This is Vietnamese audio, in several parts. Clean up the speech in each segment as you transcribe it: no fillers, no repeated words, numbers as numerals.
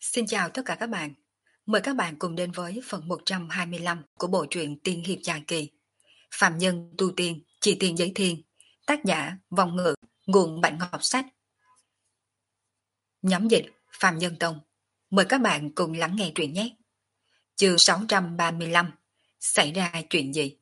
Xin chào tất cả các bạn. Mời các bạn cùng đến với phần 125 của bộ truyện Tiên Hiệp Dài Kỳ. Phạm Nhân Tu Tiên, Chỉ Tiên Giấy Thiên. Tác giả Vong Ngữ, nguồn Bản Ngọc Sách. Nhóm dịch Phạm Nhân Tông. Mời các bạn cùng lắng nghe truyện nhé. Chương 635. Xảy ra chuyện gì?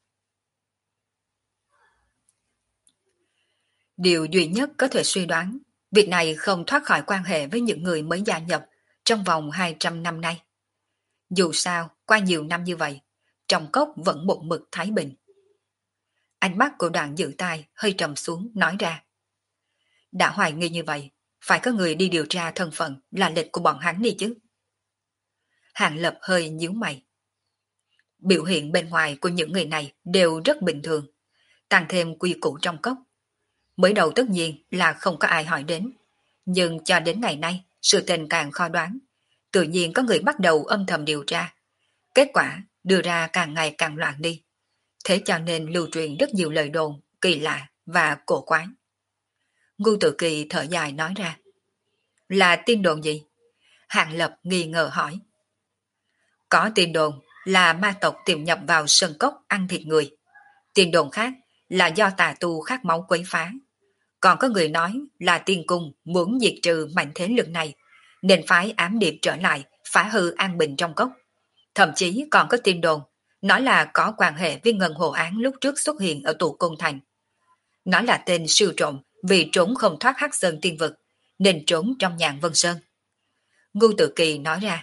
Điều duy nhất có thể suy đoán, việc này không thoát khỏi quan hệ với những người mới gia nhập trong vòng 200 năm nay. Dù sao, qua nhiều năm như vậy, trong cốc vẫn một mực thái bình. Ánh mắt của Đoạn Dự Tài hơi trầm xuống nói ra. Đã hoài nghi như vậy, phải có người đi điều tra thân phận là lịch của bọn hắn đi chứ. Hàng Lập hơi nhíu mày. Biểu hiện bên ngoài của những người này đều rất bình thường, tăng thêm quy củ trong cốc. Mới đầu tất nhiên là không có ai hỏi đến, nhưng cho đến ngày nay, sự tình càng khó đoán. Tự nhiên có người bắt đầu âm thầm điều tra. Kết quả đưa ra càng ngày càng loạn đi. Thế cho nên lưu truyền rất nhiều lời đồn, kỳ lạ và cổ quái. Ngu Tự Kỳ thở dài nói ra. Là tin đồn gì? Hàng Lập nghi ngờ hỏi. Có tin đồn là ma tộc tiềm nhập vào sơn cốc ăn thịt người. Tin đồn khác là do tà tu khát máu quấy phá. Còn có người nói là tiên cung muốn diệt trừ mạnh thế lực này, nên phái ám điệp trở lại phá hư an bình trong cốc. Thậm chí còn có tin đồn nói là có quan hệ với Ngân Hồ Án lúc trước xuất hiện ở tụ Côn Thành. Nói là tên siêu trộm vì trốn không thoát Hắc Sơn Tiên Vực nên trốn trong Nhạn Vân Sơn. Ngu Tự Kỳ nói ra.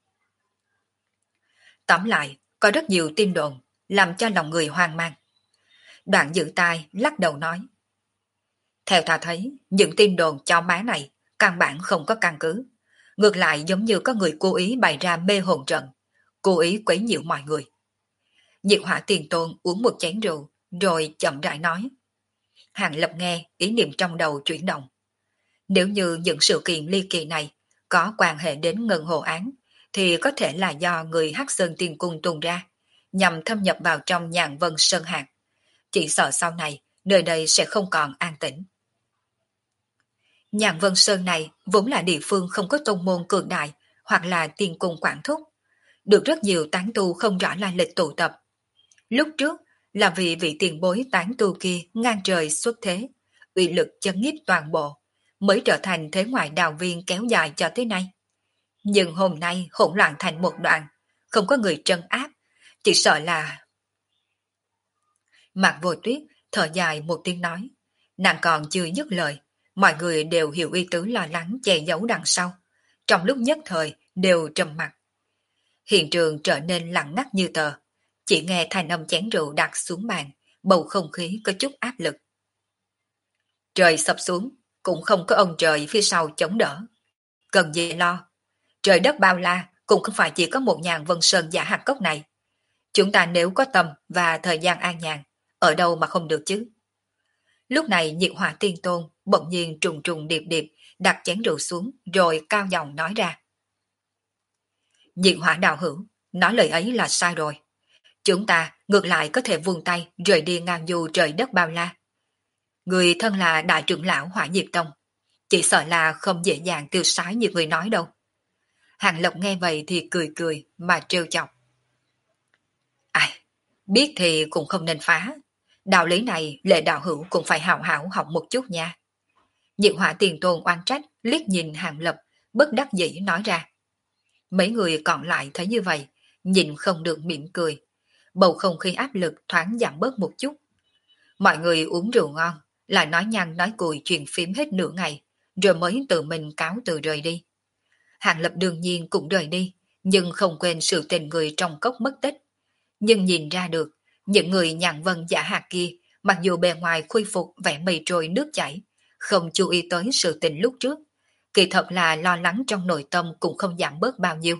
Tóm lại, có rất nhiều tin đồn làm cho lòng người hoang mang. Đoạn Dự Tai lắc đầu nói. Theo ta thấy, những tin đồn cho má này căn bản không có căn cứ. Ngược lại giống như có người cố ý bày ra mê hồn trận, cố ý quấy nhiễu mọi người. Nhiệt Hỏa Tiền Tôn uống một chén rượu, rồi chậm rãi nói. Hàng Lập nghe, ý niệm trong đầu chuyển động. Nếu như những sự kiện ly kỳ này có quan hệ đến Ngân Hồ Án, thì có thể là do người Hắc Sơn Tiên Cung tung ra, nhằm thâm nhập vào trong Nhạn Vân Sơn Hạc. Chỉ sợ sau này, nơi đây sẽ không còn an tĩnh. Nhạn Vân Sơn này vốn là địa phương không có tôn môn cường đại hoặc là tiên cung quản thúc, được rất nhiều tán tu không rõ lai lịch tụ tập. Lúc trước là vì vị tiền bối tán tu kia ngang trời xuất thế, uy lực chấn nhiếp toàn bộ, mới trở thành thế ngoại đào viên kéo dài cho tới nay. Nhưng hôm nay hỗn loạn thành một đoạn, không có người trấn áp, chỉ sợ là... Mạc Vô Tuyết thở dài một tiếng nói, nàng còn chưa dứt lời, mọi người đều hiểu ý tứ lo lắng che giấu đằng sau, trong lúc nhất thời đều trầm mặc. Hiện trường trở nên lặng ngắt như tờ, chỉ nghe thanh âm chén rượu đặt xuống bàn, bầu không khí có chút áp lực. Trời sập xuống, cũng không có ông trời phía sau chống đỡ. Cần gì lo, trời đất bao la cũng không phải chỉ có một Nhạn Vân Sơn giả hạt cốc này. Chúng ta nếu có tâm và thời gian an nhàn, ở đâu mà không được chứ. Lúc này Nhiệt Hỏa Tiên Tôn bỗng nhiên trùng trùng điệp điệp đặt chén rượu xuống rồi cao giọng nói ra. Nhiệt Hỏa đạo hữu, nói lời ấy là sai rồi. Chúng ta ngược lại có thể vươn tay rời đi ngang du trời đất bao la. Người thân là đại trưởng lão Hỏa Diệp Tông, chỉ sợ là không dễ dàng tiêu sái như người nói đâu. Hàng Lộc nghe vậy thì cười cười mà trêu chọc. Ai, biết thì cũng không nên phá. Đạo lý này Lệ đạo hữu cũng phải hảo hảo học một chút nha. Nhiệt Hỏa Tiền Tôn oan trách liếc nhìn Hàng Lập, bất đắc dĩ nói ra. Mấy người còn lại thấy như vậy, nhìn không được mỉm cười. Bầu không khí áp lực thoáng giảm bớt một chút. Mọi người uống rượu ngon, lại nói nhăn nói cùi chuyện phím hết nửa ngày, rồi mới tự mình cáo từ rời đi. Hàng Lập đương nhiên cũng rời đi, nhưng không quên sự tình người trong cốc mất tích. Nhưng nhìn ra được, những người Nhạn Vân giả hạt kia, mặc dù bề ngoài khôi phục vẻ mây trôi nước chảy, không chú ý tới sự tình lúc trước, kỳ thật là lo lắng trong nội tâm cũng không giảm bớt bao nhiêu.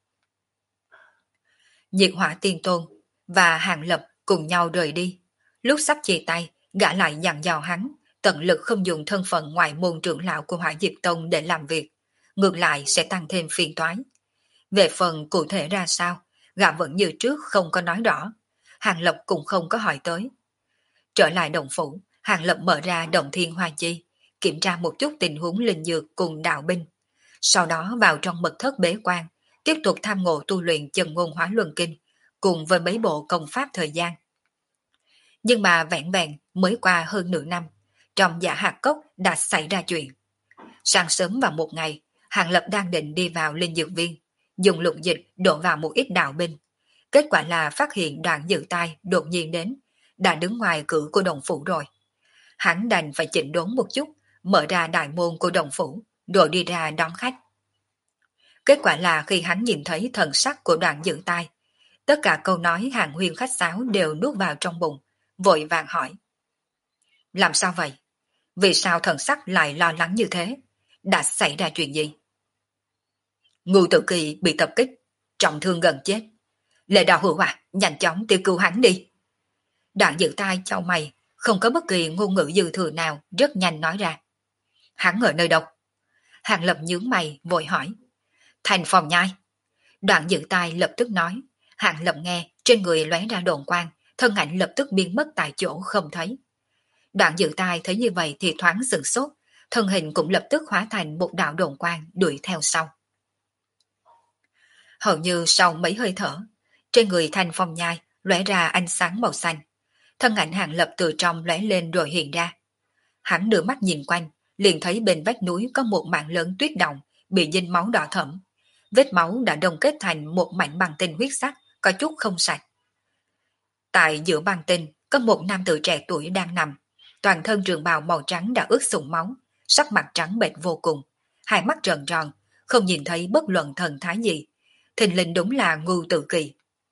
Nhiệt Hỏa Tiên Tôn và Hàng Lập cùng nhau rời đi. Lúc sắp chia tay, gã lại dặn dò hắn, tận lực không dùng thân phận ngoại môn trưởng lão của Hỏa Diệp Tông để làm việc, ngược lại sẽ tăng thêm phiền toái. Về phần cụ thể ra sao, gã vẫn như trước không có nói rõ, Hàng Lập cũng không có hỏi tới. Trở lại động phủ, Hàng Lập mở ra động thiên hoa chi, kiểm tra một chút tình huống linh dược cùng đạo binh. sau đó vào trong mật thất bế quan, tiếp tục tham ngộ tu luyện chân ngôn hóa luân kinh, cùng với mấy bộ công pháp thời gian. Nhưng mà vẹn vẹn mới qua hơn nửa năm, trong Giả Hạt Cốc đã xảy ra chuyện. Sáng sớm vào một ngày, Hàng Lập đang định đi vào linh dược viên, dùng lục dịch đổ vào một ít đạo binh. Kết quả là phát hiện Đoạn Dự Tai đột nhiên đến, đã đứng ngoài cửa của đồng phủ rồi. Hắn đành phải chỉnh đốn một chút, mở ra đại môn của đồng phủ, rồi đi ra đón khách. Kết quả là khi hắn nhìn thấy thần sắc của Đoạn Dự Tai, tất cả câu nói hàng huyên khách sáo đều nuốt vào trong bụng, vội vàng hỏi. Làm sao vậy? Vì sao thần sắc lại lo lắng như thế? Đã xảy ra chuyện gì? Ngưu Tử Kỳ bị tập kích, trọng thương gần chết. Lệ Đạo Hữu à, nhanh chóng tiêu cứu hắn đi. Đoạn Dự Tai chau mày, không có bất kỳ ngôn ngữ dư thừa nào, rất nhanh nói ra. Hắn ở nơi đâu? Hàng Lập nhướng mày, vội hỏi. Thành Phòng Nhai. Đoạn Dự Tai lập tức nói. Hàng Lập nghe, trên người lóe ra đồn quang, thân ảnh lập tức biến mất tại chỗ không thấy. Đoạn Dự Tai thấy như vậy thì thoáng sửng sốt, thân hình cũng lập tức hóa thành một đạo đồn quang đuổi theo sau. Hầu như sau mấy hơi thở, trên người Thành Phong Nhai lóe ra ánh sáng màu xanh, thân ảnh Hàng Lập từ trong lóe lên rồi hiện ra. Hắn đưa mắt nhìn quanh, liền thấy bên vách núi có một mảng lớn tuyết động bị dinh máu đỏ thẫm, vết máu đã đông kết thành một mảnh băng tinh huyết sắc, có chút không sạch. Tại giữa băng tinh có một nam tử trẻ tuổi đang nằm, toàn thân trường bào màu trắng đã ướt sũng máu, sắc mặt trắng bệch vô cùng, hai mắt trợn tròn, không nhìn thấy bất luận thần thái gì. Thình lình đúng là Ngưu Tử Kỳ.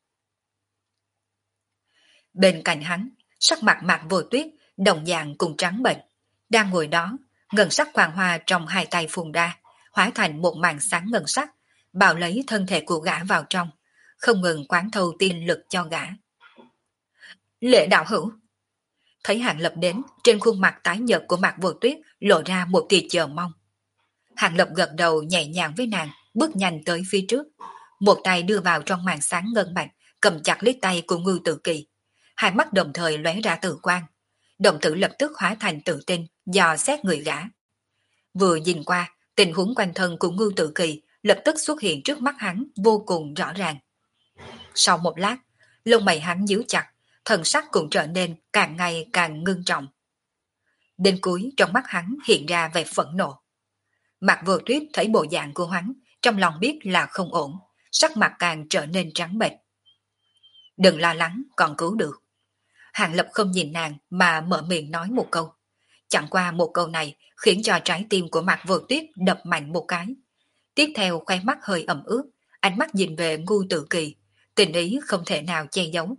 Bên cạnh hắn, sắc mặt Mạc Vô Tuyết đồng dạng cùng trắng bệch, đang ngồi đó, ngân sắc quang hoa trong hai tay phun ra, hóa thành một màn sáng ngân sắc, bào lấy thân thể của gã vào trong, không ngừng quán thâu tiên lực cho gã. Lệ Đạo Hữu. Thấy Hàng Lập đến, trên khuôn mặt tái nhợt của Mạc Vô Tuyết lộ ra một tia chờ mong. Hàng Lập gật đầu nhẹ nhàng với nàng, bước nhanh tới phía trước, một tay đưa vào trong màn sáng ngân bạch, cầm chặt lấy tay của Ngưu Tử Kỳ, hai mắt đồng thời lóe ra tử quang. Đồng tử lập tức hóa thành tự tin, dò xét người gã. Vừa nhìn qua, tình huống quanh thân của Ngưu Tử Kỳ lập tức xuất hiện trước mắt hắn vô cùng rõ ràng. Sau một lát, lông mày hắn nhíu chặt, thần sắc cũng trở nên càng ngày càng ngưng trọng. Đến cuối trong mắt hắn hiện ra vẻ phẫn nộ. Mạc Vô Tuyết thấy bộ dạng của hắn, trong lòng biết là không ổn, sắc mặt càng trở nên trắng bệch. Đừng lo lắng, còn cứu được. Hàng Lập không nhìn nàng mà mở miệng nói một câu. Chẳng qua một câu này khiến cho trái tim của Mạc Vô Tuyết đập mạnh một cái. Tiếp theo khóe mắt hơi ẩm ướt, ánh mắt nhìn về Ngưu Tử Kỳ, tình ý không thể nào che giấu.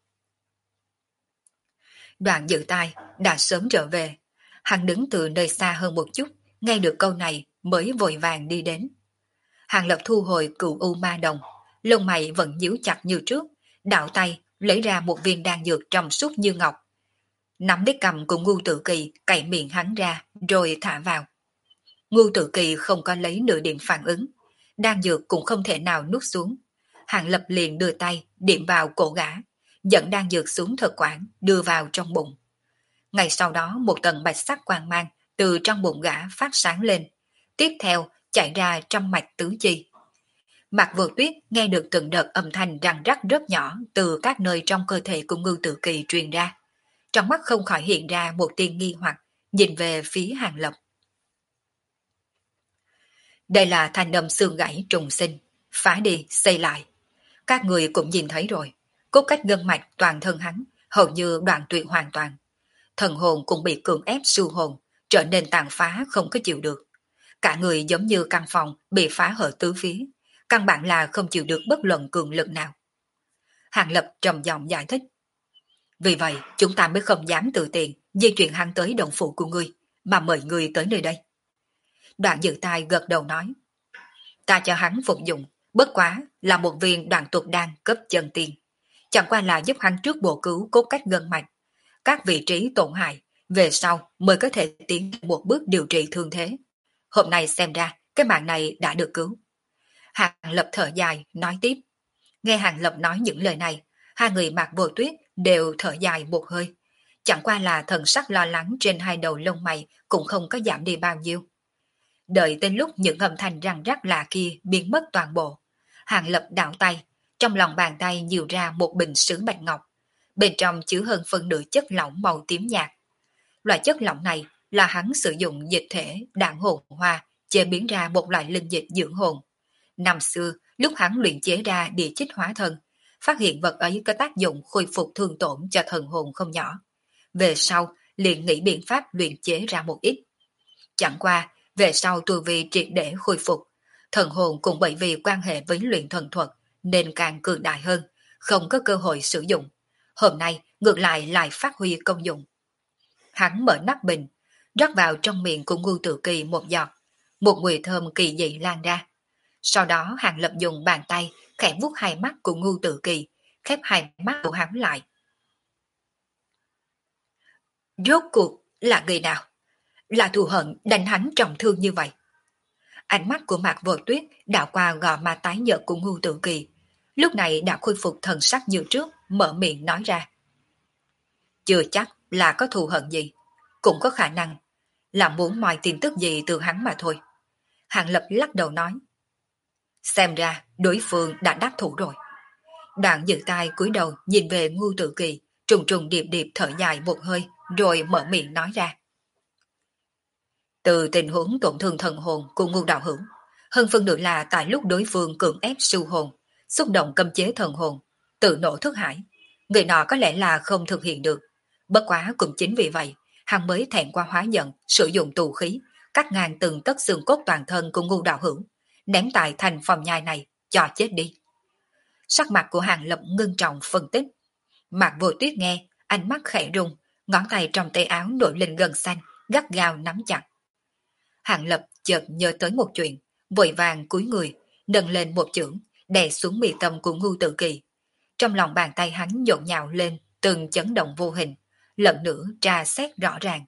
Đoạn Dự Tai đã sớm trở về, hắn đứng từ nơi xa hơn một chút, nghe được câu này mới vội vàng đi đến. Hàng Lập thu hồi Cửu U Ma Đồng, lông mày vẫn nhíu chặt như trước, đạo tay lấy ra một viên đan dược trong suốt như ngọc. Nắm lấy cầm của Ngưu Tử Kỳ cạy miệng hắn ra rồi thả vào. Ngưu Tử Kỳ không có lấy nửa điểm phản ứng, đan dược cũng không thể nào nuốt xuống. Hàng Lập liền đưa tay điểm vào cổ gã, dẫn đan dược xuống thực quản đưa vào trong bụng. Ngay sau đó một tầng bạch sắc quang mang từ trong bụng gã phát sáng lên, tiếp theo chạy ra trong mạch tứ chi. Mạc Vô Tuyết nghe được từng đợt âm thanh răng rắc rất nhỏ từ các nơi trong cơ thể của Ngưu Tử Kỳ truyền ra. Trong mắt không khỏi hiện ra một tia nghi hoặc, nhìn về phía Hàng Lập. Đây là thanh âm xương gãy trùng sinh, phá đi, xây lại. Các người cũng nhìn thấy rồi, cốt cách gân mạch toàn thân hắn, hầu như đoạn tuyệt hoàn toàn. Thần hồn cũng bị cưỡng ép siêu hồn, trở nên tàn phá không có chịu được. Cả người giống như căn phòng bị phá hở tứ phía, căn bản là không chịu được bất luận cường lực nào. Hàng Lập trầm giọng giải thích. Vì vậy, chúng ta mới không dám tự tiện di chuyển hắn tới đồng phủ của ngươi, mà mời ngươi tới nơi đây. Đoạn Dự Tai gật đầu nói. Ta cho hắn phục dụng, bất quá là một viên đoạn tục đan cấp chân tiên. Chẳng qua là giúp hắn trước bổ cứu cốt cách gân mạch. Các vị trí tổn hại, về sau mới có thể tiến một bước điều trị thương thế. Hôm nay xem ra, cái mạng này đã được cứu. Hàng Lập thở dài, nói tiếp. Nghe Hàng Lập nói những lời này, hai người Mạc Vô Tuyết đều thở dài một hơi. Chẳng qua là thần sắc lo lắng trên hai đầu lông mày cũng không có giảm đi bao nhiêu. Đợi đến lúc những âm thanh răng rắc lạ kia biến mất toàn bộ, Hàng Lập đảo tay, trong lòng bàn tay nhiều ra một bình sứ bạch ngọc, bên trong chứa hơn phân nửa chất lỏng màu tím nhạt. Loại chất lỏng này là hắn sử dụng dịch thể đạn hồn hoa chế biến ra một loại linh dịch dưỡng hồn. Năm xưa, lúc hắn luyện chế ra địa chích hóa thân, phát hiện vật ấy có tác dụng khôi phục thương tổn cho thần hồn không nhỏ. Về sau, liền nghĩ biện pháp luyện chế ra một ít. Chẳng qua, về sau tu vi triệt để khôi phục, thần hồn cũng bởi vì quan hệ với luyện thần thuật nên càng cường đại hơn, không có cơ hội sử dụng. Hôm nay ngược lại phát huy công dụng. Hắn mở nắp bình, rót vào trong miệng của Ngưu Tự Kỳ một giọt, một mùi thơm kỳ dị lan ra. Sau đó Hàng Lập dùng bàn tay khẽ vuốt hai mắt của Ngưu Tự Kỳ, khép hai mắt của hắn lại. Rốt cuộc là người nào? Là thù hận đánh hắn trọng thương như vậy? Ánh mắt của Mạc Vô Tuyết đảo qua gò má tái nhợt của Ngưu Tự Kỳ, lúc này đã khôi phục thần sắc như trước, mở miệng nói ra. Chưa chắc là có thù hận gì, cũng có khả năng là muốn moi tin tức gì từ hắn mà thôi. Hàng Lập lắc đầu nói. Xem ra đối phương đã đắc thủ rồi. Đoạn giữ tay cúi đầu nhìn về Ngưu Tự Kỳ, trùng trùng điệp điệp thở dài một hơi, rồi mở miệng nói ra. Từ tình huống tổn thương thần hồn của Ngưu đạo hữu, hơn phân nửa là tại lúc đối phương cưỡng ép siêu hồn, xúc động cấm chế thần hồn, tự nổ thức hải, người nọ có lẽ là không thực hiện được. Bất quá cũng chính vì vậy, hắn mới thẹn qua hóa giận, sử dụng tù khí, cắt ngang từng tấc xương cốt toàn thân của Ngưu đạo hữu, ném tại thành phòng nhai này, cho chết đi. Sắc mặt của Hàng Lập ngưng trọng phân tích. Mạc Vô Tuyết nghe, ánh mắt khẽ rung, ngón tay trong tay áo nổi lên gân xanh, gắt gao nắm chặt. Hàng Lập chợt nhớ tới một chuyện, vội vàng cúi người, nâng lên một chưởng, đè xuống mi tâm của Ngưu Tự Kỳ. Trong lòng bàn tay hắn nhộn nhạo lên từng chấn động vô hình, lần nữa tra xét rõ ràng.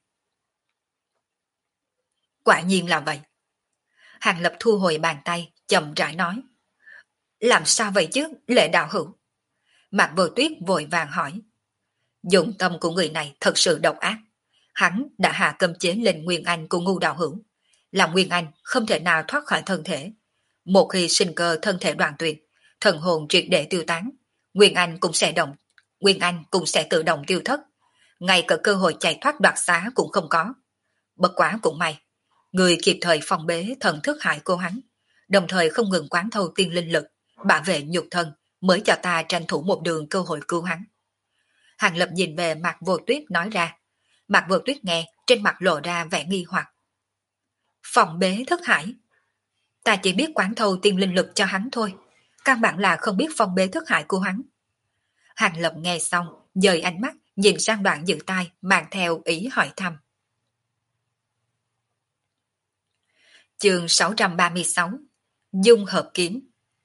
Quả nhiên là vậy. Hàng Lập thu hồi bàn tay, chậm rãi nói. Làm sao vậy chứ, Lệ đạo hữu? Mạc Vô Tuyết vội vàng hỏi. Dụng tâm của người này thật sự độc ác. Hắn đã hạ cấm chế lên Nguyên Anh của Ngưu đạo hữu. Làm Nguyên Anh không thể nào thoát khỏi thân thể. Một khi sinh cơ thân thể đoạn tuyệt, thần hồn triệt để tiêu tán, Nguyên Anh cũng sẽ tự động tiêu thất. Ngay cả cơ hội chạy thoát đoạt xá cũng không có. Bất quá cũng may, người kịp thời phòng bế thần thức hại cô hắn, đồng thời không ngừng quán thâu tiên linh lực, bảo vệ nhục thân, mới cho ta tranh thủ một đường cơ hội cứu hắn. Hàng Lập nhìn về Mạc Vô Tuyết nói ra. Mạc Vô Tuyết nghe, trên mặt lộ ra vẻ nghi hoặc. Phòng bế thức hải? Ta chỉ biết quán thâu tiên linh lực cho hắn thôi, căn bản là không biết phòng bế thức hải của hắn. Hàng Lập nghe xong, dời ánh mắt nhìn sang Đoạn Dự Tai, mang theo ý hỏi thăm. Chương 636 Dung hợp kiếm.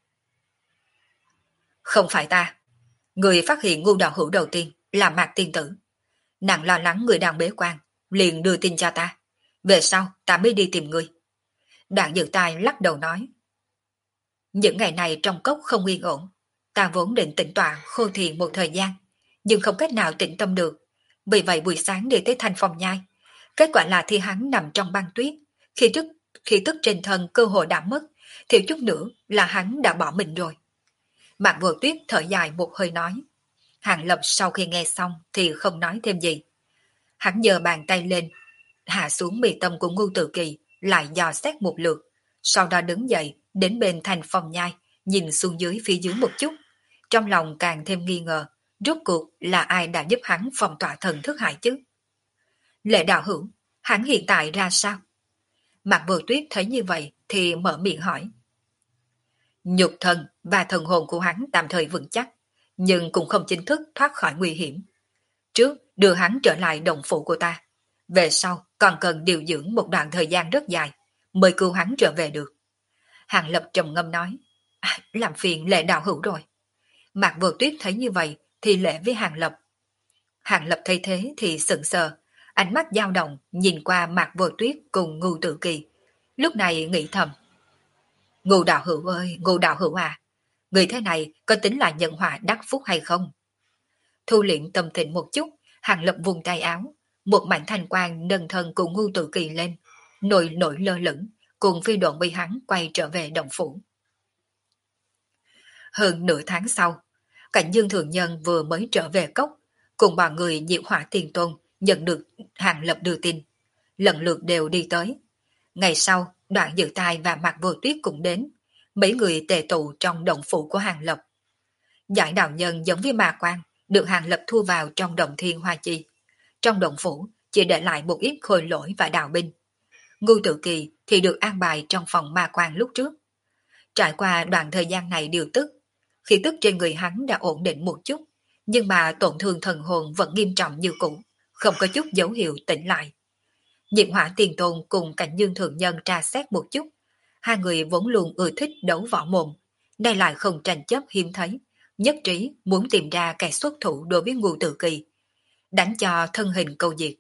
Không phải ta. Người phát hiện Ngưu đạo hữu đầu tiên là Mạc tiên tử. Nàng lo lắng người đang bế quan, liền đưa tin cho ta. Về sau ta mới đi tìm người. Đoạn Dự Tai lắc đầu nói. Những ngày này trong cốc không yên ổn. Ta vốn định tĩnh tọa khô thiền một thời gian, nhưng không cách nào tĩnh tâm được. Vì vậy buổi sáng đi tới thành phòng nhai. Kết quả là thi hắn nằm trong băng tuyết. Khi tức trên thân cơ hội đã mất, thiếu chút nữa là hắn đã bỏ mình rồi. Mạc Vô Tuyết thở dài một hơi nói. Hàng Lập sau khi nghe xong thì không nói thêm gì. Hắn giơ bàn tay lên, hạ xuống mi tâm của Ngưu Tự Kỳ, lại dò xét một lượt, sau đó đứng dậy đến bên thành phòng nhai, nhìn xuống dưới phía dưới một chút, trong lòng càng thêm nghi ngờ, rốt cuộc là ai đã giúp hắn phong tỏa thần thức hải chứ? Lệ đạo hữu, hắn hiện tại ra sao? Mạc Vô Tuyết thấy như vậy thì mở miệng hỏi. Nhục thần và thần hồn của hắn tạm thời vững chắc, nhưng cũng không chính thức thoát khỏi nguy hiểm. Trước đưa hắn trở lại đồng phủ của ta, về sau còn cần điều dưỡng một đoạn thời gian rất dài mới cứu hắn trở về được. Hàng Lập trầm ngâm nói. Làm phiền Lệ đạo hữu rồi. Mạc Vô Tuyết thấy như vậy thì lễ với Hàng Lập. Hàng Lập thấy thế thì sững sờ, ánh mắt dao động nhìn qua Mạc Vô Tuyết cùng Ngưu Tự Kỳ, lúc này nghĩ thầm. Ngưu đạo hữu ơi, Ngưu đạo hữu à, người thế này có tính là nhân họa đắc phúc hay không? Thu luyện tâm tình một chút, Hàng Lập vùng tay áo, một mảnh thanh quang nâng thân cùng Ngưu Tự Kỳ lên, nổi lơ lửng, cùng phi độn bị hắn quay trở về động phủ. Hơn nửa tháng sau, Cảnh Dương Thượng Nhân vừa mới trở về cốc, cùng bọn người Diệu Hỏa Tiền Tôn nhận được Hàng Lập đưa tin, lần lượt đều đi tới. Ngày sau, Đoạn Dự Tai và Mạc Vô Tuyết cũng đến, mấy người tề tụ trong động phủ của Hàng Lập. Giải đạo nhân giống với Ma Quan, được Hàng Lập thu vào trong động thiên hoa chi. Trong động phủ, chỉ để lại một ít khôi lỗi và đạo binh. Ngưu Tự Kỳ thì được an bài trong phòng Ma Quan lúc trước. Trải qua đoạn thời gian này điều tức, khí tức trên người hắn đã ổn định một chút, nhưng mà tổn thương thần hồn vẫn nghiêm trọng như cũ, không có chút dấu hiệu tỉnh lại. Diệp Hỏa Tiền Tôn cùng Cảnh Dương Thượng Nhân tra xét một chút, hai người vốn luôn ưa thích đấu võ mồm, nay lại không tranh chấp hiếm thấy, nhất trí muốn tìm ra kẻ xuất thủ đối với Ngưu Tự Kỳ, đánh cho thân hình câu diệt.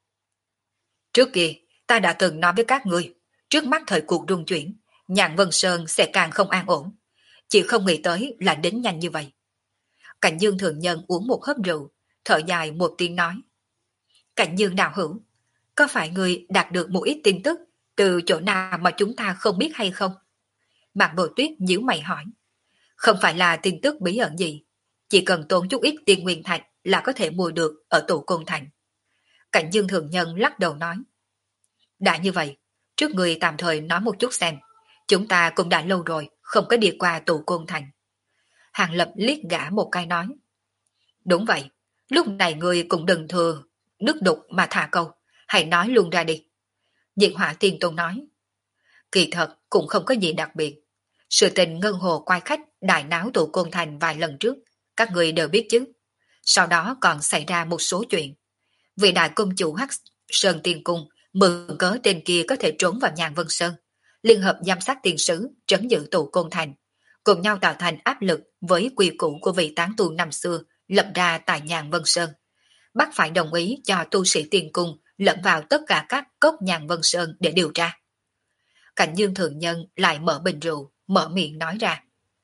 Trước kia, ta đã từng nói với các ngươi, trước mắt thời cuộc rung chuyển, Nhạn Vân Sơn sẽ càng không an ổn, chỉ không nghĩ tới là đến nhanh như vậy. Cảnh Dương Thượng Nhân uống một hớp rượu, thở dài một tiếng nói. Cảnh Dương đạo hữu, có phải người đạt được một ít tin tức từ chỗ nào mà chúng ta không biết hay không? Mạc Bội Tuyết nhíu mày hỏi. Không phải là tin tức bí ẩn gì, chỉ cần tốn chút ít tiền nguyên thạch là có thể mua được ở tụ côn thành. Cảnh Dương Thượng Nhân lắc đầu nói. Đã như vậy, trước người tạm thời nói một chút xem, chúng ta cũng đã lâu rồi không có đi qua tụ côn thành. Hàng Lập liếc gã một cái nói. Đúng vậy, lúc này người cũng đừng thừa nước đục mà thả câu, hãy nói luôn ra đi. Diệt Hỏa Tiên Tôn nói. Kỳ thật cũng không có gì đặc biệt. Sự tình ngân hồ quay khách đại náo tụ côn thành vài lần trước, các người đều biết chứ. Sau đó còn xảy ra một số chuyện. Vị đại công chủ Hắc Sơn Tiên Cung mượn cớ tên kia có thể trốn vào Nhàn Vân Sơn, liên hợp giám sát tiền sứ trấn giữ tụ côn thành, cùng nhau tạo thành áp lực với quy củ của vị tán tu năm xưa lập ra tại Nhàn Vân Sơn, bắt phải đồng ý cho tu sĩ Tiên Cung lẫn vào tất cả các cốc Nhàn Vân Sơn để điều tra. Cảnh Dương Thượng Nhân lại mở bình rượu, mở miệng nói ra.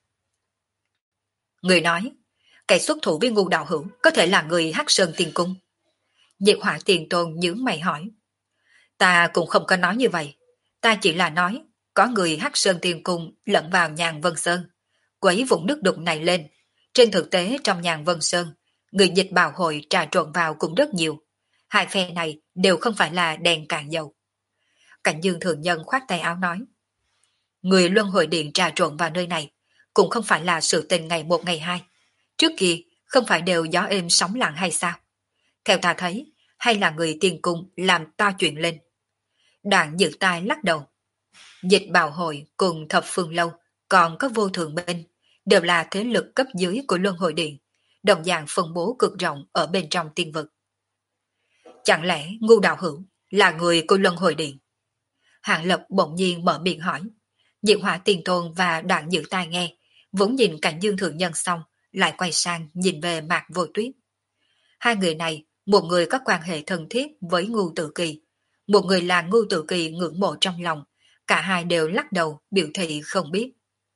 Người nói, kẻ xuất thủ với Ngưu đạo hữu có thể là người Hắc Sơn Tiên Cung. Diệp Hỏa Tiền Tôn nhướng mày hỏi. Ta cũng không có nói như vậy, ta chỉ là nói có người Hắc Sơn Tiên Cung lẫn vào Nhàn Vân Sơn, quấy vùng nước đục này lên. Trên thực tế trong Nhàn Vân Sơn, người dịch bào hội trà trộn vào cũng rất nhiều. Hai phe này đều không phải là đèn cạn dầu. Cảnh Dương Thượng Nhân khoát tay áo nói. Người luân hồi điện trà trộn vào nơi này cũng không phải là sự tình ngày một ngày hai. Trước kia không phải đều gió êm sóng lặng hay sao? Theo ta thấy, hay là người Tiên Cung làm to chuyện lên. Đoạn Dự Tai lắc đầu. Dịch bào hội cùng thập phương lâu còn có vô thường bên, đều là thế lực cấp dưới của luân hồi điện, đồng dạng phân bố cực rộng ở bên trong tiên vực. Chẳng lẽ Ngưu đạo hữu là người của luân hồi điện? Hạng Lập bỗng nhiên mở miệng hỏi. Diệp Hỏa Tiền Tôn và Đoạn Dự Tai nghe, vốn nhìn Cảnh Dương Thượng Nhân xong, lại quay sang nhìn về Mạc Vô Tuyết. Hai người này, một người có quan hệ thân thiết với Ngưu Tự Kỳ, một người là Ngưu Tự Kỳ ngưỡng mộ trong lòng, cả hai đều lắc đầu biểu thị không biết.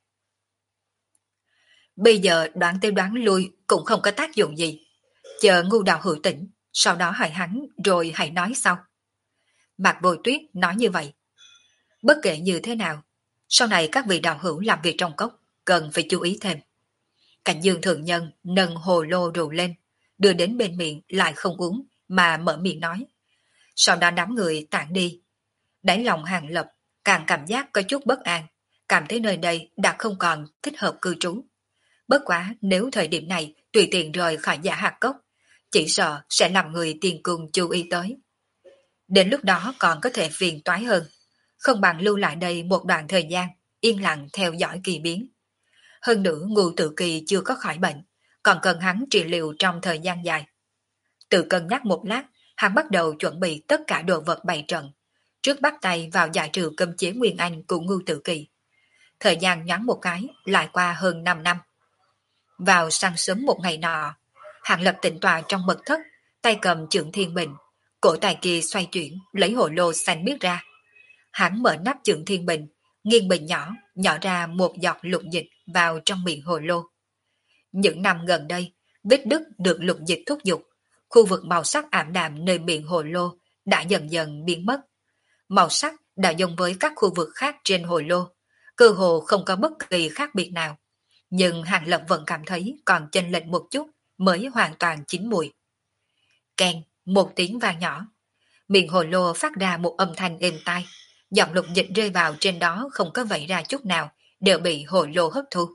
Bây giờ đoán tới đoán lui cũng không có tác dụng gì. Chờ Ngưu đạo hữu tỉnh, sau đó hỏi hắn rồi hãy nói sau. Mạc Vô Tuyết nói như vậy. Bất kể như thế nào, sau này các vị đạo hữu làm việc trong cốc cần phải chú ý thêm. Cảnh Dương Thượng Nhân nâng hồ lô rượu lên, đưa đến bên miệng lại không uống mà mở miệng nói. Sau đó đám người tản đi. Đáy lòng Hàng Lập càng cảm giác có chút bất an, cảm thấy nơi đây đã không còn thích hợp cư trú. Bất quá nếu thời điểm này tùy tiện rời khỏi Giả Hạt Cốc, chỉ sợ sẽ làm người Tiên Cung chú ý tới. Đến lúc đó còn có thể phiền toái hơn, không bằng lưu lại đây một đoạn thời gian, yên lặng theo dõi kỳ biến. Hơn nữa Ngưu Tự Kỳ chưa có khỏi bệnh, còn cần hắn trị liệu trong thời gian dài. Tự cân nhắc một lát, hắn bắt đầu chuẩn bị tất cả đồ vật bày trận, trước bắt tay vào giải trừ cấm chế Nguyên Anh của Ngưu Tự Kỳ. Thời gian nhoáng một cái, lại qua hơn 5 năm. Vào sáng sớm một ngày nọ, Hạng Lập tĩnh tọa trong mật thất, tay cầm chưởng thiên bình, cổ tay kia xoay chuyển, lấy hồ lô xanh biếc ra. Hắn mở nắp chưởng thiên bình, nghiêng bình nhỏ, nhỏ ra một giọt lục dịch vào trong miệng hồ lô. Những năm gần đây, vết đứt được lục dịch thúc giục, khu vực màu sắc ảm đạm nơi miệng hồ lô đã dần dần biến mất. Màu sắc đã giống với các khu vực khác trên hồ lô, cơ hồ không có bất kỳ khác biệt nào. Nhưng Hàng Lập vẫn cảm thấy còn chênh lệch một chút mới hoàn toàn chín mùi. Keng, một tiếng vang nhỏ. Miệng hồ lô phát ra một âm thanh êm tai. Giọt lục dịch rơi vào trên đó không có vẩy ra chút nào, đều bị hồ lô hấp thu.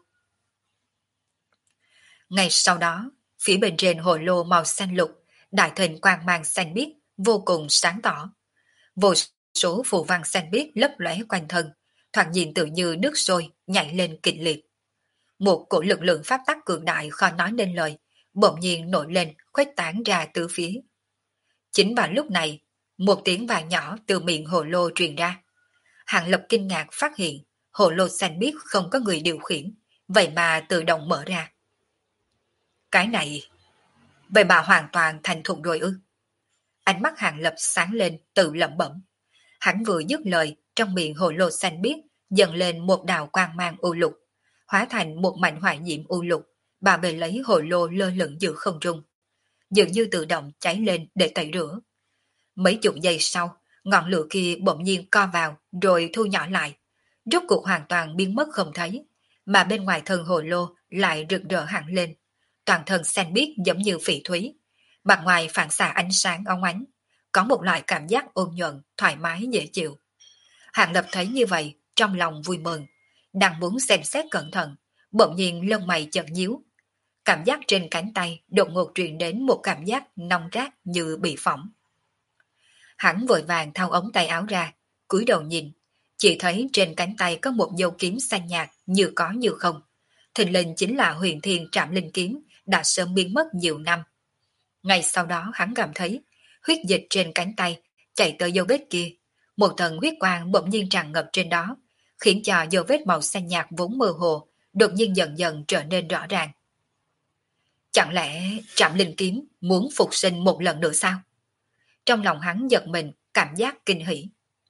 Ngay sau đó, phía bên trên hồ lô màu xanh lục, đại thịnh quang mang xanh biếc, vô cùng sáng tỏ. Vô số phù văn xanh biếc lấp lóe quanh thân, thoạt nhìn tự như nước sôi nhảy lên kịch liệt. Một cổ lực lượng pháp tắc cường đại khó nói nên lời, bỗng nhiên nổi lên, khuếch tán ra từ phía. Chính vào lúc này, một tiếng vang nhỏ từ miệng hồ lô truyền ra. Hàng Lập kinh ngạc phát hiện, hồ lô xanh biếc không có người điều khiển, vậy mà tự động mở ra. Cái này, vậy mà hoàn toàn thành thục rồi ư? Ánh mắt Hàng Lập sáng lên tự lẩm bẩm. Hắn vừa dứt lời, trong miệng hồ lô xanh biếc dần lên một đạo quang mang u lục, hóa thành một mảnh hỏa diễm u lục, bà bề lấy hồ lô lơ lửng giữa không trung, dường như tự động cháy lên để tẩy rửa. Mấy chục giây sau, ngọn lửa kia bỗng nhiên co vào rồi thu nhỏ lại, rốt cuộc hoàn toàn biến mất không thấy, mà bên ngoài thân hồ lô lại rực rỡ hẳn lên, toàn thân xanh biếc giống như phỉ thúy, mặt ngoài phản xạ ánh sáng óng ánh, có một loại cảm giác ôn nhuận, thoải mái dễ chịu. Hàng Lập thấy như vậy, trong lòng vui mừng, đang muốn xem xét cẩn thận, bỗng nhiên lông mày chợt nhíu. Cảm giác trên cánh tay đột ngột truyền đến một cảm giác nóng rát như bị phỏng. Hắn vội vàng thao ống tay áo ra, cúi đầu nhìn, chỉ thấy trên cánh tay có một dấu kiếm xanh nhạt như có như không. Thình lình chính là Huyền Thiên Trảm Linh Kiếm đã sớm biến mất nhiều năm. Ngay sau đó hắn cảm thấy huyết dịch trên cánh tay chạy tới dấu vết kia, một tầng huyết quang bỗng nhiên tràn ngập trên đó, khiến cho dấu vết màu xanh nhạt vốn mơ hồ đột nhiên dần dần trở nên rõ ràng. Chẳng lẽ Trảm Linh Kiếm muốn phục sinh một lần nữa sao? Trong lòng hắn giật mình, cảm giác kinh hỉ.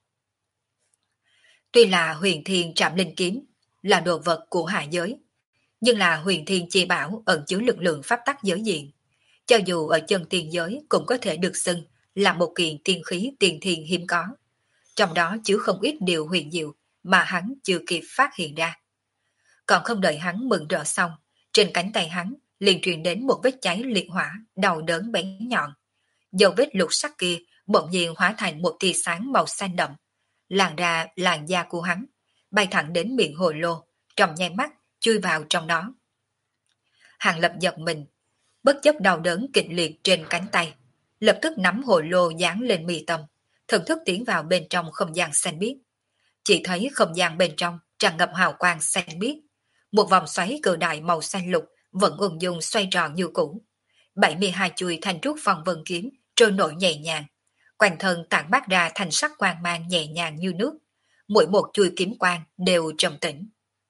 Tuy là Huyền Thiên Trảm Linh Kiếm là đồ vật của hạ giới, nhưng là Huyền Thiên chi bảo ẩn chứa lực lượng pháp tắc giới diện. Cho dù ở chân tiên giới cũng có thể được xưng là một kiện tiên khí tiền thiên hiếm có. Trong đó chứa không ít điều huyền diệu mà hắn chưa kịp phát hiện ra. Còn không đợi hắn mừng rỡ xong, trên cánh tay hắn liền truyền đến một vết cháy liệt hỏa, đau đớn bén nhọn. Dấu vết lục sắc kia bỗng nhiên hóa thành một tia sáng màu xanh đậm, làn ra làn da của hắn, bay thẳng đến miệng hồ lô, trong nháy mắt chui vào trong đó. Hàng Lập giật mình, bất chấp đau đớn kịch liệt trên cánh tay, lập tức nắm hồ lô dán lên mi tâm, thần thức tiến vào bên trong không gian xanh biếc. Chỉ thấy không gian bên trong tràn ngập hào quang xanh biếc, một vòng xoáy cự đại màu xanh lục vẫn ung dung xoay tròn như cũ. 72 chuôi thanh trúc phong vân kiếm trôi nổi nhẹ nhàng, quanh thân tản mát ra thành sắc quang mang nhẹ nhàng như nước, mỗi một chuôi kiếm quang đều trầm tĩnh.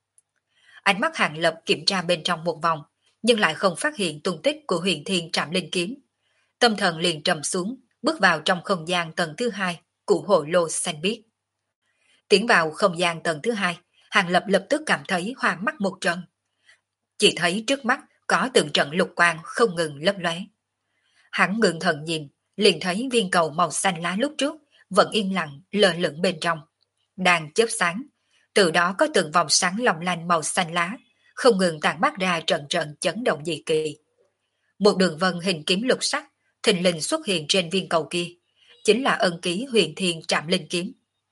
Ánh mắt Hàng Lập kiểm tra bên trong một vòng, nhưng lại không phát hiện tung tích của Huyền Thiên Trảm Linh Kiếm. Tâm thần liền trầm xuống, bước vào trong không gian tầng thứ hai của hồ lô xanh biếc. Tiến vào không gian tầng thứ hai, Hàng Lập lập tức cảm thấy hoa mắt một trận. Chỉ thấy trước mắt có từng trận lục quang không ngừng lấp lóe. Hắn ngừng thần nhìn, liền thấy viên cầu màu xanh lá lúc trước vẫn yên lặng lờ lửng bên trong, đang chớp sáng. Từ đó có từng vòng sáng long lanh màu xanh lá, không ngừng tản mát ra trận trận chấn động dị kỳ. Một đường vân hình kiếm lục sắc thình lình xuất hiện trên viên cầu kia, chính là ân ký Huyền Thiên Trảm Linh Kiếm.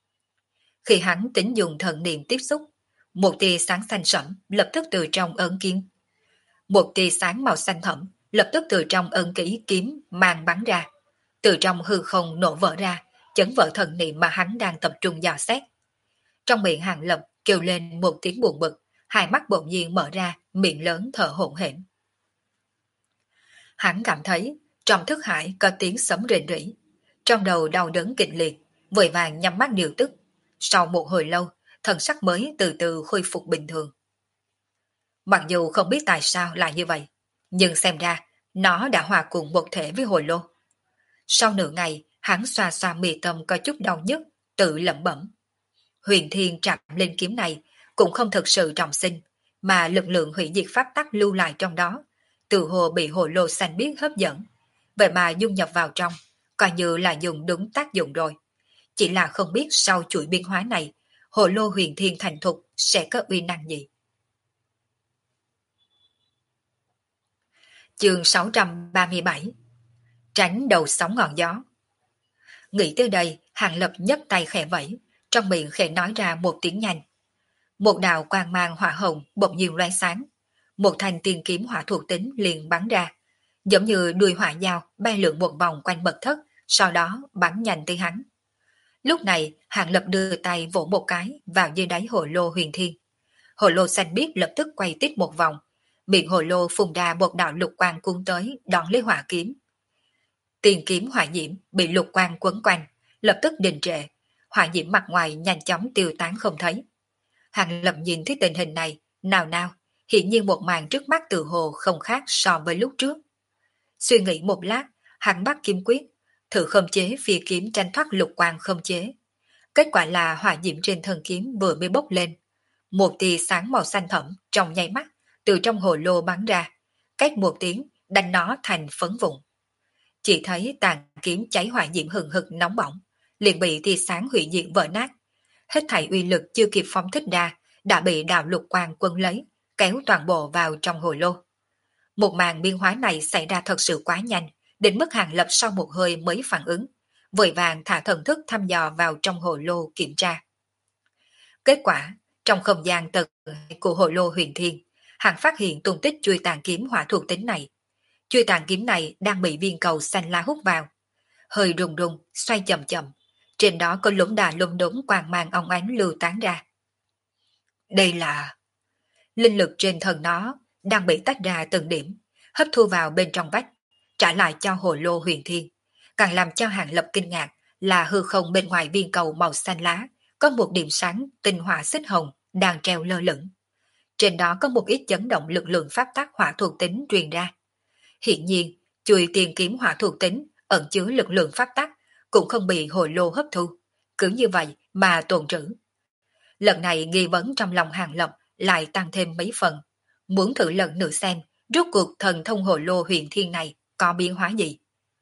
Khi hắn tính dùng thần niệm tiếp xúc, một tia sáng xanh sẫm lập tức từ trong ấn kiếm. Một tia sáng màu xanh thẫm lập tức từ trong ấn ký kiếm mang bắn ra, từ trong hư không nổ vỡ ra, chấn vỡ thần niệm mà hắn đang tập trung dò xét. Trong miệng Hàng Lập kêu lên một tiếng buồn bực, hai mắt bỗng nhiên mở ra, miệng lớn thở hổn hển. Hắn cảm thấy trong thức hải có tiếng sấm rền rỉ, trong đầu đau đớn kịch liệt, vội vàng nhắm mắt điều tức. Sau một hồi lâu, thần sắc mới từ từ khôi phục bình thường. Mặc dù không biết tại sao lại như vậy, nhưng xem ra nó đã hòa cùng một thể với hồi lô. Sau nửa ngày, hắn xoa xoa mi tâm có chút đau nhức, tự lẩm bẩm. Huyền Thiên Trảm Linh Kiếm này cũng không thực sự trọng sinh, mà lực lượng hủy diệt pháp tắc lưu lại trong đó, từ hồ bị hồ lô xanh biếc hấp dẫn, vậy mà dung nhập vào trong, coi như là dùng đúng tác dụng rồi. chỉ là không biết sau chuỗi biến hóa này, hồ lô huyền thiên thành thục sẽ có uy năng gì. Chương 637. Tránh đầu sóng ngọn gió. Nghĩ tới đây, Hàng Lập nhấc tay khẽ vẫy, trong miệng khẽ nói ra một tiếng nhanh. Một đạo quang mang hỏa hồng bỗng nhiên lóe sáng, một thanh tiên kiếm hỏa thuộc tính liền bắn ra, giống như đuôi hỏa dao bay lượn một vòng quanh mật thất, sau đó bắn nhanh tới hắn. Lúc này, Hàng Lập đưa tay vỗ một cái vào dưới đáy hồ lô huyền thiên. Hồ lô xanh biếc lập tức quay tít một vòng, miệng hồ lô phun ra một đạo lục quang cuốn tới đón lấy hỏa kiếm. Tiền kiếm hỏa diễm bị lục quang quấn quanh, lập tức đình trệ, hỏa diễm mặt ngoài nhanh chóng tiêu tán không thấy. Hàng Lập nhìn thấy tình hình này, nào nào, hiển nhiên một màn trước mắt từ hồ không khác so với lúc trước. Suy nghĩ một lát, hắn bắt kiếm quyết, thử khống chế phi kiếm tránh thoát lục quang khống chế. Kết quả là hỏa diễm trên thân kiếm vừa mới bốc lên. Một tia sáng màu xanh thẫm trong nháy mắt, từ trong hồ lô bắn ra, cách một tiếng đánh nó thành phấn vụn. Chỉ thấy tàn kiếm cháy hỏa diễm hừng hực nóng bỏng, liền bị tia sáng hủy diệt vỡ nát. Hết thảy uy lực chưa kịp phóng thích ra, đã bị đạo lục quang quân lấy, kéo toàn bộ vào trong hồ lô. Một màn biến hóa này xảy ra thật sự quá nhanh, đến mức Hàng Lập sau một hơi mới phản ứng, vội vàng thả thần thức thăm dò vào trong hồ lô kiểm tra. Kết quả, trong không gian tầng của hồ lô huyền thiên, Hàng phát hiện tung tích chuôi tàn kiếm hỏa thuộc tính này. Chuôi tàn kiếm này đang bị viên cầu xanh lá hút vào, hơi rung rung, xoay chậm chậm. Trên đó có lũng đà lung đống quang mang óng ánh lưu tán ra. Đây là linh lực trên thân nó đang bị tách ra từng điểm, hấp thu vào bên trong vách, trả lại cho hồ lô huyền thiên. Càng làm cho Hàng Lập kinh ngạc là hư không bên ngoài viên cầu màu xanh lá có một điểm sáng tinh hỏa xích hồng đang treo lơ lửng. Trên đó có một ít chấn động lực lượng pháp tắc hỏa thuộc tính truyền ra. Hiện nhiên, chuôi tiền kiếm hỏa thuộc tính ẩn chứa lực lượng pháp tắc cũng không bị hồ lô hấp thu, cứ như vậy mà tồn trữ. Lần này nghi vấn trong lòng Hàng Lập lại tăng thêm mấy phần, muốn thử lần nữa xem rốt cuộc thần thông hồ lô huyền thiên này có biến hóa gì.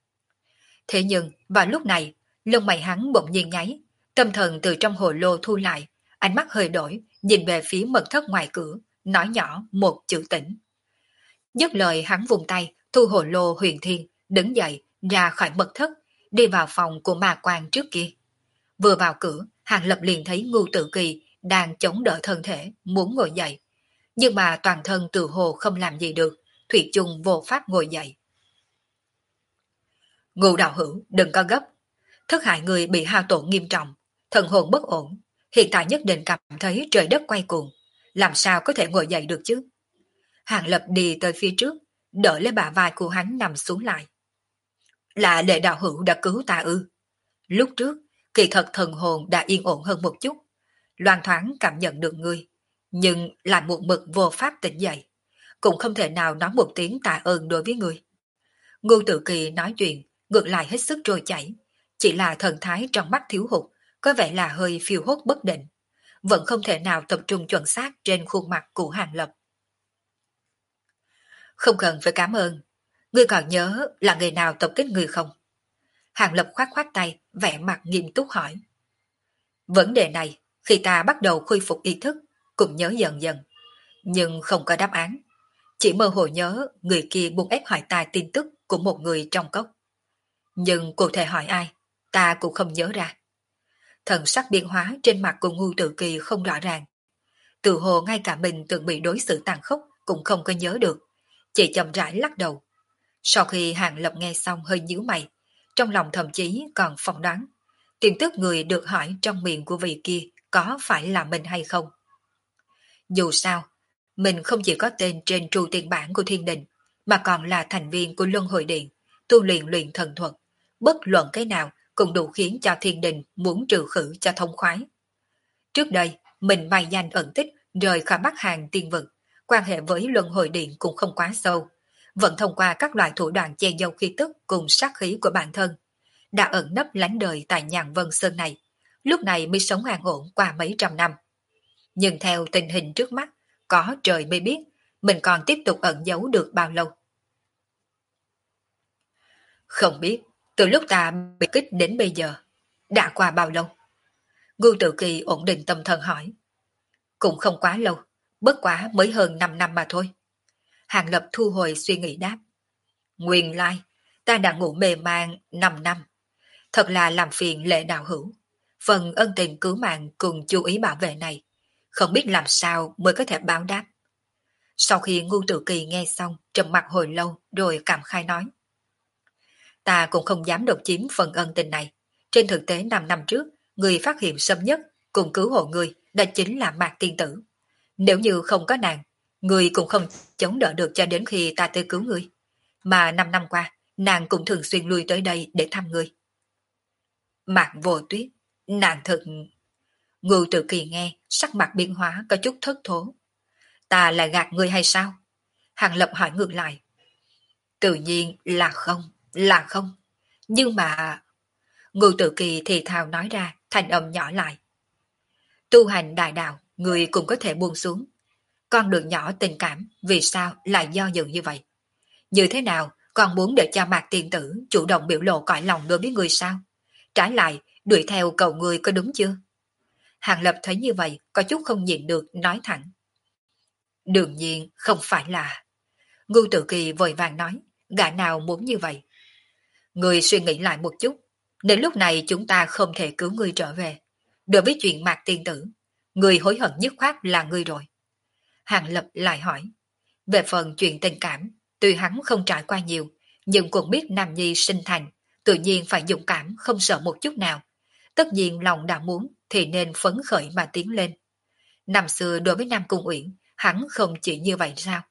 Thế nhưng vào lúc này, lông mày hắn bỗng nhiên nháy, tâm thần từ trong hồ lô thu lại, ánh mắt hơi đổi, nhìn về phía mật thất ngoài cửa, nói nhỏ một chữ tỉnh. Dứt lời hắn vùng tay, thu hồ lô huyền thiên, đứng dậy, ra khỏi mật thất, đi vào phòng của ma quan trước kia. Vừa vào cửa, Hàng Lập liền thấy Ngưu Tự Kỳ đang chống đỡ thân thể, muốn ngồi dậy. Nhưng mà toàn thân từ hồ không làm gì được, thủy chung vô pháp ngồi dậy. Ngưu đạo hữu, đừng có gấp. Thất hại người bị hao tổn nghiêm trọng, thần hồn bất ổn, hiện tại nhất định cảm thấy trời đất quay cuồng, làm sao có thể ngồi dậy được chứ? Hàng Lập đi tới phía trước, đỡ lấy bả vai của hắn nằm xuống lại. Là Lệ đạo hữu đã cứu ta ư? Lúc trước, kỳ thật thần hồn đã yên ổn hơn một chút, loan thoáng cảm nhận được ngươi, nhưng lại một mực vô pháp tỉnh dậy, cũng không thể nào nói một tiếng tạ ơn đối với ngươi. Ngưu Tự Kỳ nói chuyện, ngược lại hết sức trôi chảy, chỉ là thần thái trong mắt thiếu hụt, có vẻ là hơi phiêu hốt bất định, vẫn không thể nào tập trung chuẩn xác trên khuôn mặt của Hàng Lập. Không cần phải cảm ơn, ngươi còn nhớ là người nào tập kích ngươi không? Hàng Lập khoát khoát tay, vẻ mặt nghiêm túc hỏi. Vấn đề này, khi ta bắt đầu khôi phục ý thức, cũng nhớ dần dần, nhưng không có đáp án. Chỉ mơ hồ nhớ người kia buộc ép hỏi ta tin tức của một người trong cốc. Nhưng cụ thể hỏi ai, ta cũng không nhớ ra. Thần sắc biến hóa trên mặt của Ngưu Tự Kỳ không rõ ràng. Tự hồ ngay cả mình từng bị đối xử tàn khốc cũng không có nhớ được, chỉ chậm rãi lắc đầu. Sau khi Hàng Lập nghe xong hơi nhíu mày, trong lòng thậm chí còn phỏng đoán tin tức người được hỏi trong miệng của vị kia có phải là mình hay không. Dù sao, mình không chỉ có tên trên tru tiền bản của Thiên Đình, mà còn là thành viên của Luân Hồi Điện, tu luyện thần thuật, bất luận cái nào cũng đủ khiến cho Thiên Đình muốn trừ khử cho thông khoái. Trước đây, mình may danh ẩn tích rời khỏi Bắc Hàng tiên vực, quan hệ với Luân Hồi Điện cũng không quá sâu, vẫn thông qua các loại thủ đoạn che giấu khí tức cùng sát khí của bản thân, đã ẩn nấp lánh đời tại Nhàn Vân Sơn này, lúc này mới sống an ổn qua mấy trăm năm. Nhưng theo tình hình trước mắt, có trời mới biết, mình còn tiếp tục ẩn giấu được bao lâu. Không biết, từ lúc ta bị kích đến bây giờ, Đã qua bao lâu? Ngưu Tự Kỳ ổn định tâm thần hỏi. Cũng không quá lâu, bất quá mới hơn 5 năm mà thôi. Hàng Lập thu hồi suy nghĩ đáp. Nguyên lai, ta đã ngủ mê man 5 năm. Thật là làm phiền Lệ đạo hữu. Phần ân tình cứu mạng cùng chú ý bảo vệ này, không biết làm sao mới có thể báo đáp. Sau khi Ngưu Tự Kỳ nghe xong, trầm mặt hồi lâu rồi cảm khai nói. Ta cũng không dám độc chiếm phần ân tình này. Trên thực tế 5 năm trước, người phát hiện sớm nhất cùng cứu hộ người đã chính là Mạc Tiên Tử. Nếu như không có nàng, người cũng không chống đỡ được cho đến khi ta tới cứu người. Mà 5 năm qua, nàng cũng thường xuyên lui tới đây để thăm người. Mạc Vô Tuyết, nàng thật... Ngưu Tự Kỳ nghe, sắc mặt biến hóa có chút thất thố. Ta là gạt ngươi hay sao? Hàng Lập hỏi ngược lại. Tự nhiên là không. Nhưng mà... Ngưu Tự Kỳ thì thào nói ra, thanh âm nhỏ lại. Tu hành đại đạo, người cũng có thể buông xuống. Con đường nhỏ tình cảm, vì sao lại do dự như vậy? Như thế nào, con muốn để cho Mạc Tiên Tử chủ động biểu lộ cõi lòng đối với người sao? Trái lại, đuổi theo cầu người có đúng chưa? Hàng Lập thấy như vậy, có chút không nhịn được, nói thẳng. Đương nhiên, không phải là... Ngưu Tự Kỳ vội vàng nói, gã nào muốn như vậy? Người suy nghĩ lại một chút, nếu lúc này chúng ta không thể cứu ngươi trở về. Đối với chuyện Mạc Tiên Tử, người hối hận nhất khoát là ngươi rồi. Hàng Lập lại hỏi, về phần chuyện tình cảm, tuy hắn không trải qua nhiều, nhưng cũng biết Nam Nhi sinh thành, tự nhiên phải dũng cảm không sợ một chút nào. Tất nhiên lòng đã muốn thì nên phấn khởi mà tiến lên. Năm xưa đối với Nam Cung Uyển, hắn không chỉ như vậy sao?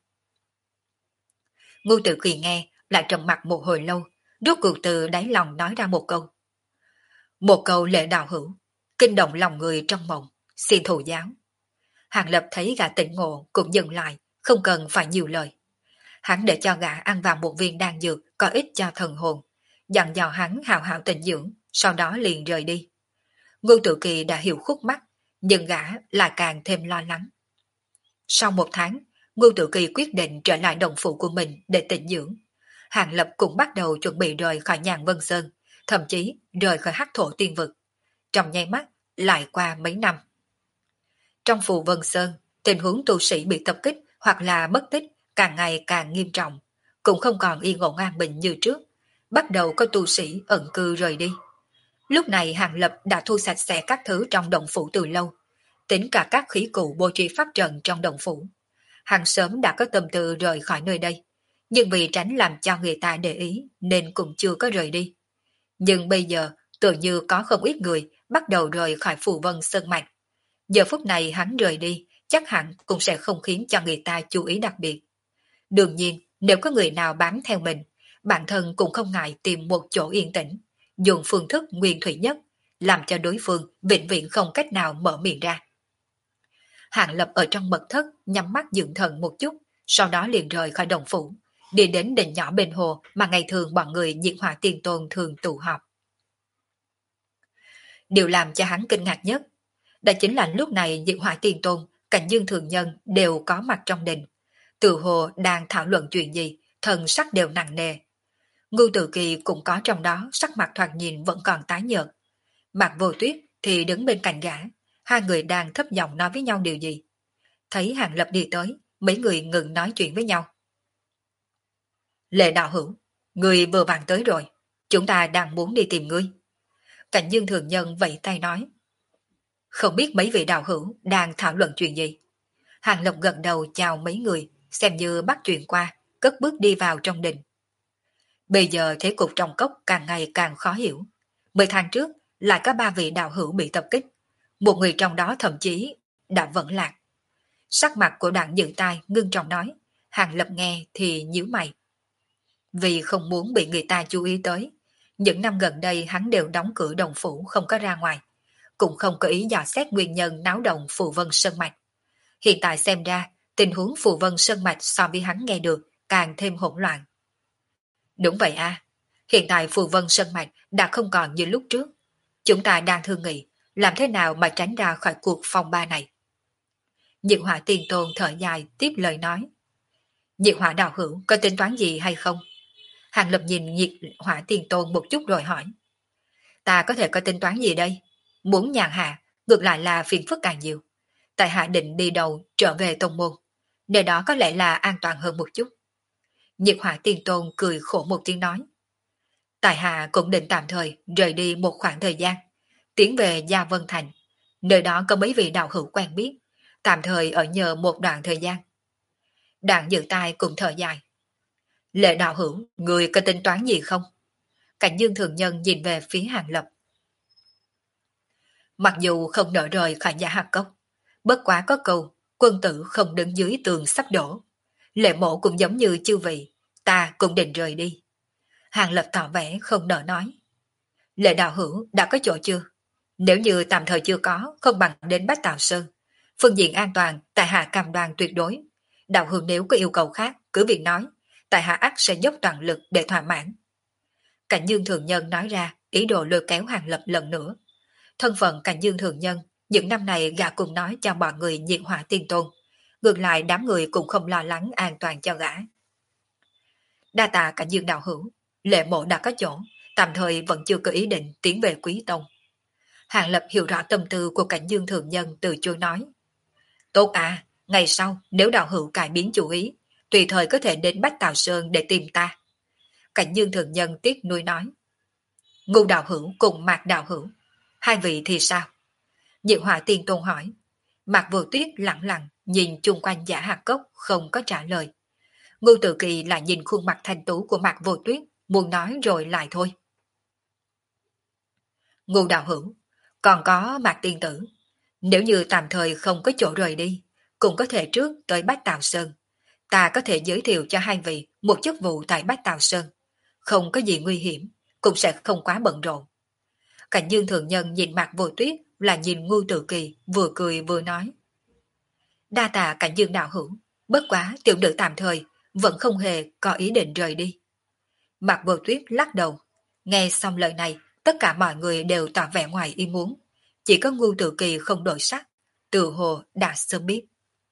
Ngưu Tự Kỳ nghe, lại trầm mặt một hồi lâu, rốt cuộc từ đáy lòng nói ra một câu. Một câu Lệ đạo hữu, kinh động lòng người trong mộng, xin thụ giáo. Hàng Lập thấy gã tỉnh ngộ cũng dừng lại, không cần phải nhiều lời. Hắn để cho gã ăn vào một viên đan dược có ích cho thần hồn, dặn dò hắn hào hào tịnh dưỡng, sau đó liền rời đi. Ngưu Tự Kỳ đã hiểu khúc mắc, nhưng gã lại càng thêm lo lắng. Sau một tháng, Ngưu Tự Kỳ quyết định trở lại đồng phụ của mình để tịnh dưỡng. Hàng Lập cũng bắt đầu chuẩn bị rời khỏi Nhàn Vân Sơn, thậm chí rời khỏi Hắc Thổ Tiên Vực. Trong nháy mắt, lại qua mấy năm. Trong Phù Vân Sơn, tình huống tu sĩ bị tập kích hoặc là mất tích càng ngày càng nghiêm trọng, cũng không còn yên ổn an bình như trước. Bắt đầu có tu sĩ ẩn cư rời đi. Lúc này Hàng Lập đã thu sạch sẽ các thứ trong động phủ từ lâu, tính cả các khí cụ bố trí pháp trận trong động phủ. Hàng sớm đã có tâm tư rời khỏi nơi đây, nhưng vì tránh làm cho người ta để ý nên cũng chưa có rời đi. Nhưng bây giờ tự như có không ít người bắt đầu rời khỏi Phù Vân Sơn Mạch. Giờ phút này hắn rời đi, chắc hẳn cũng sẽ không khiến cho người ta chú ý đặc biệt. Đương nhiên, nếu có người nào bám theo mình, bản thân cũng không ngại tìm một chỗ yên tĩnh, dùng phương thức nguyên thủy nhất, làm cho đối phương vĩnh viễn không cách nào mở miệng ra. Hàng Lập ở trong mật thất nhắm mắt dưỡng thần một chút, sau đó liền rời khỏi đồng phủ, đi đến đỉnh nhỏ bên hồ mà ngày thường bọn người Diệt Hỏa Tiên Tôn thường tụ họp. Điều làm cho hắn kinh ngạc nhất, đó chính là lúc này Diệt Hỏa Tiên Tôn, Cảnh Dương Thường Nhân đều có mặt trong đình. Tự hồ đang thảo luận chuyện gì, thần sắc đều nặng nề. Ngưu Tự Kỳ cũng có trong đó, sắc mặt thoạt nhìn vẫn còn tái nhợt. Mạc Vô Tuyết thì đứng bên cạnh gã, hai người đang thấp giọng nói với nhau điều gì. Thấy Hàng Lập đi tới, mấy người ngừng nói chuyện với nhau. Lệ đạo hữu, người vừa vàng tới rồi, chúng ta đang muốn đi tìm ngươi. Cảnh Dương Thường Nhân vẫy tay nói. Không biết mấy vị đạo hữu đang thảo luận chuyện gì. Hàng Lập gật đầu chào mấy người, xem như bắt chuyện qua, cất bước đi vào trong đình. Bây giờ thế cục trong cốc càng ngày càng khó hiểu. 10 tháng trước, lại có 3 vị đạo hữu bị tập kích. Một người trong đó thậm chí đã vẫn lạc. Sắc mặt của Đặng Dự Tai ngưng trọng nói, Hàng Lập nghe thì nhíu mày. Vì không muốn bị người ta chú ý tới, những năm gần đây hắn đều đóng cửa đồng phủ không có ra ngoài, cũng không có ý dò xét nguyên nhân náo động Phù Vân Sơn Mạch. Hiện tại xem ra, tình huống Phù Vân Sơn Mạch so với hắn nghe được càng thêm hỗn loạn. Đúng vậy a, hiện tại Phù Vân Sơn Mạch đã không còn như lúc trước. Chúng ta đang thương nghị làm thế nào mà tránh ra khỏi cuộc phong ba này. Nhiệt Hỏa Tiên Tôn thở dài tiếp lời nói. Nhiệt Hỏa đạo hữu có tính toán gì hay không? Hàng Lập nhìn Nhiệt Hỏa Tiên Tôn một chút rồi hỏi. Ta có thể có tính toán gì đây? Muốn nhàn hạ, ngược lại là phiền phức càng nhiều. Tại hạ định đi đầu trở về tông môn. Nơi đó có lẽ là an toàn hơn một chút. Nhiệt hỏa tiên tôn cười khổ một tiếng nói. Tại hạ cũng định tạm thời rời đi một khoảng thời gian, tiến về Gia Vân Thành. Nơi đó có mấy vị đạo hữu quen biết, tạm thời ở nhờ một đoạn thời gian. Đảng dự tai cùng thở dài. Lệ đạo hữu, người có tính toán gì không? Cảnh Dương Thường Nhân nhìn về phía Hàng Lập. Mặc dù không nỡ rời khỏi Giả Hạc Cốc, bất quá có câu, quân tử không đứng dưới tường sắp đổ. Lệ mộ cũng giống như chư vị, ta cũng định rời đi. Hàng Lập tỏ vẻ không nỡ nói. Lệ đạo hữu đã có chỗ chưa? Nếu như tạm thời chưa có, không bằng đến Bách Tào Sơn. Phương diện an toàn, tại hạ cam đoan tuyệt đối. Đạo hữu nếu có yêu cầu khác, cứ việc nói. Tại hạ ắt sẽ dốc toàn lực để thỏa mãn. Cảnh Dương Thường Nhân nói ra, ý đồ lôi kéo Hàng Lập lần nữa. Thân phận Cảnh Dương Thường Nhân, những năm này gã cùng nói cho mọi người nhiệt hỏa tiên tôn. Ngược lại đám người cũng không lo lắng an toàn cho gã. Đa tạ Cảnh Dương đạo hữu, Lệ mộ đã có chỗ, tạm thời vẫn chưa có ý định tiến về Quý Tông. Hàng Lập hiểu rõ tâm tư của Cảnh Dương Thường Nhân, từ chối nói. Tốt à, ngày sau nếu đạo hữu cải biến chủ ý, tùy thời có thể đến Bách Tào Sơn để tìm ta. Cảnh Dương Thường Nhân tiếc nuối nói. Ngưu đạo hữu cùng Mạc đạo hữu, hai vị thì sao? Nhiệt hỏa tiên tôn hỏi. Mạc Vô Tuyết lặng lặng nhìn chung quanh Giả Hạc Cốc không có trả lời. Ngưu Tự Kỳ lại nhìn khuôn mặt thanh tú của Mạc Vô Tuyết, muốn nói rồi lại thôi. Ngưu đạo hữu, còn có Mạc tiên tử, nếu như tạm thời không có chỗ rời đi, cũng có thể trước tới Bách Tào Sơn. Ta có thể giới thiệu cho hai vị một chức vụ tại Bách Tào Sơn. Không có gì nguy hiểm, cũng sẽ không quá bận rộn. Cảnh Dương Thường Nhân nhìn Mạc Vô Tuyết là nhìn Ngưu Tự Kỳ, vừa cười vừa nói. Đa tạ Cảnh Dương đạo hữu, bất quá tiểu nữ tạm thời vẫn không hề có ý định rời đi. Mạc Vô Tuyết lắc đầu. Nghe xong lời này, tất cả mọi người đều tỏ vẻ ngoài ý muốn. Chỉ có Ngưu Tự Kỳ không đổi sắc, từ hồ đã sớm biết.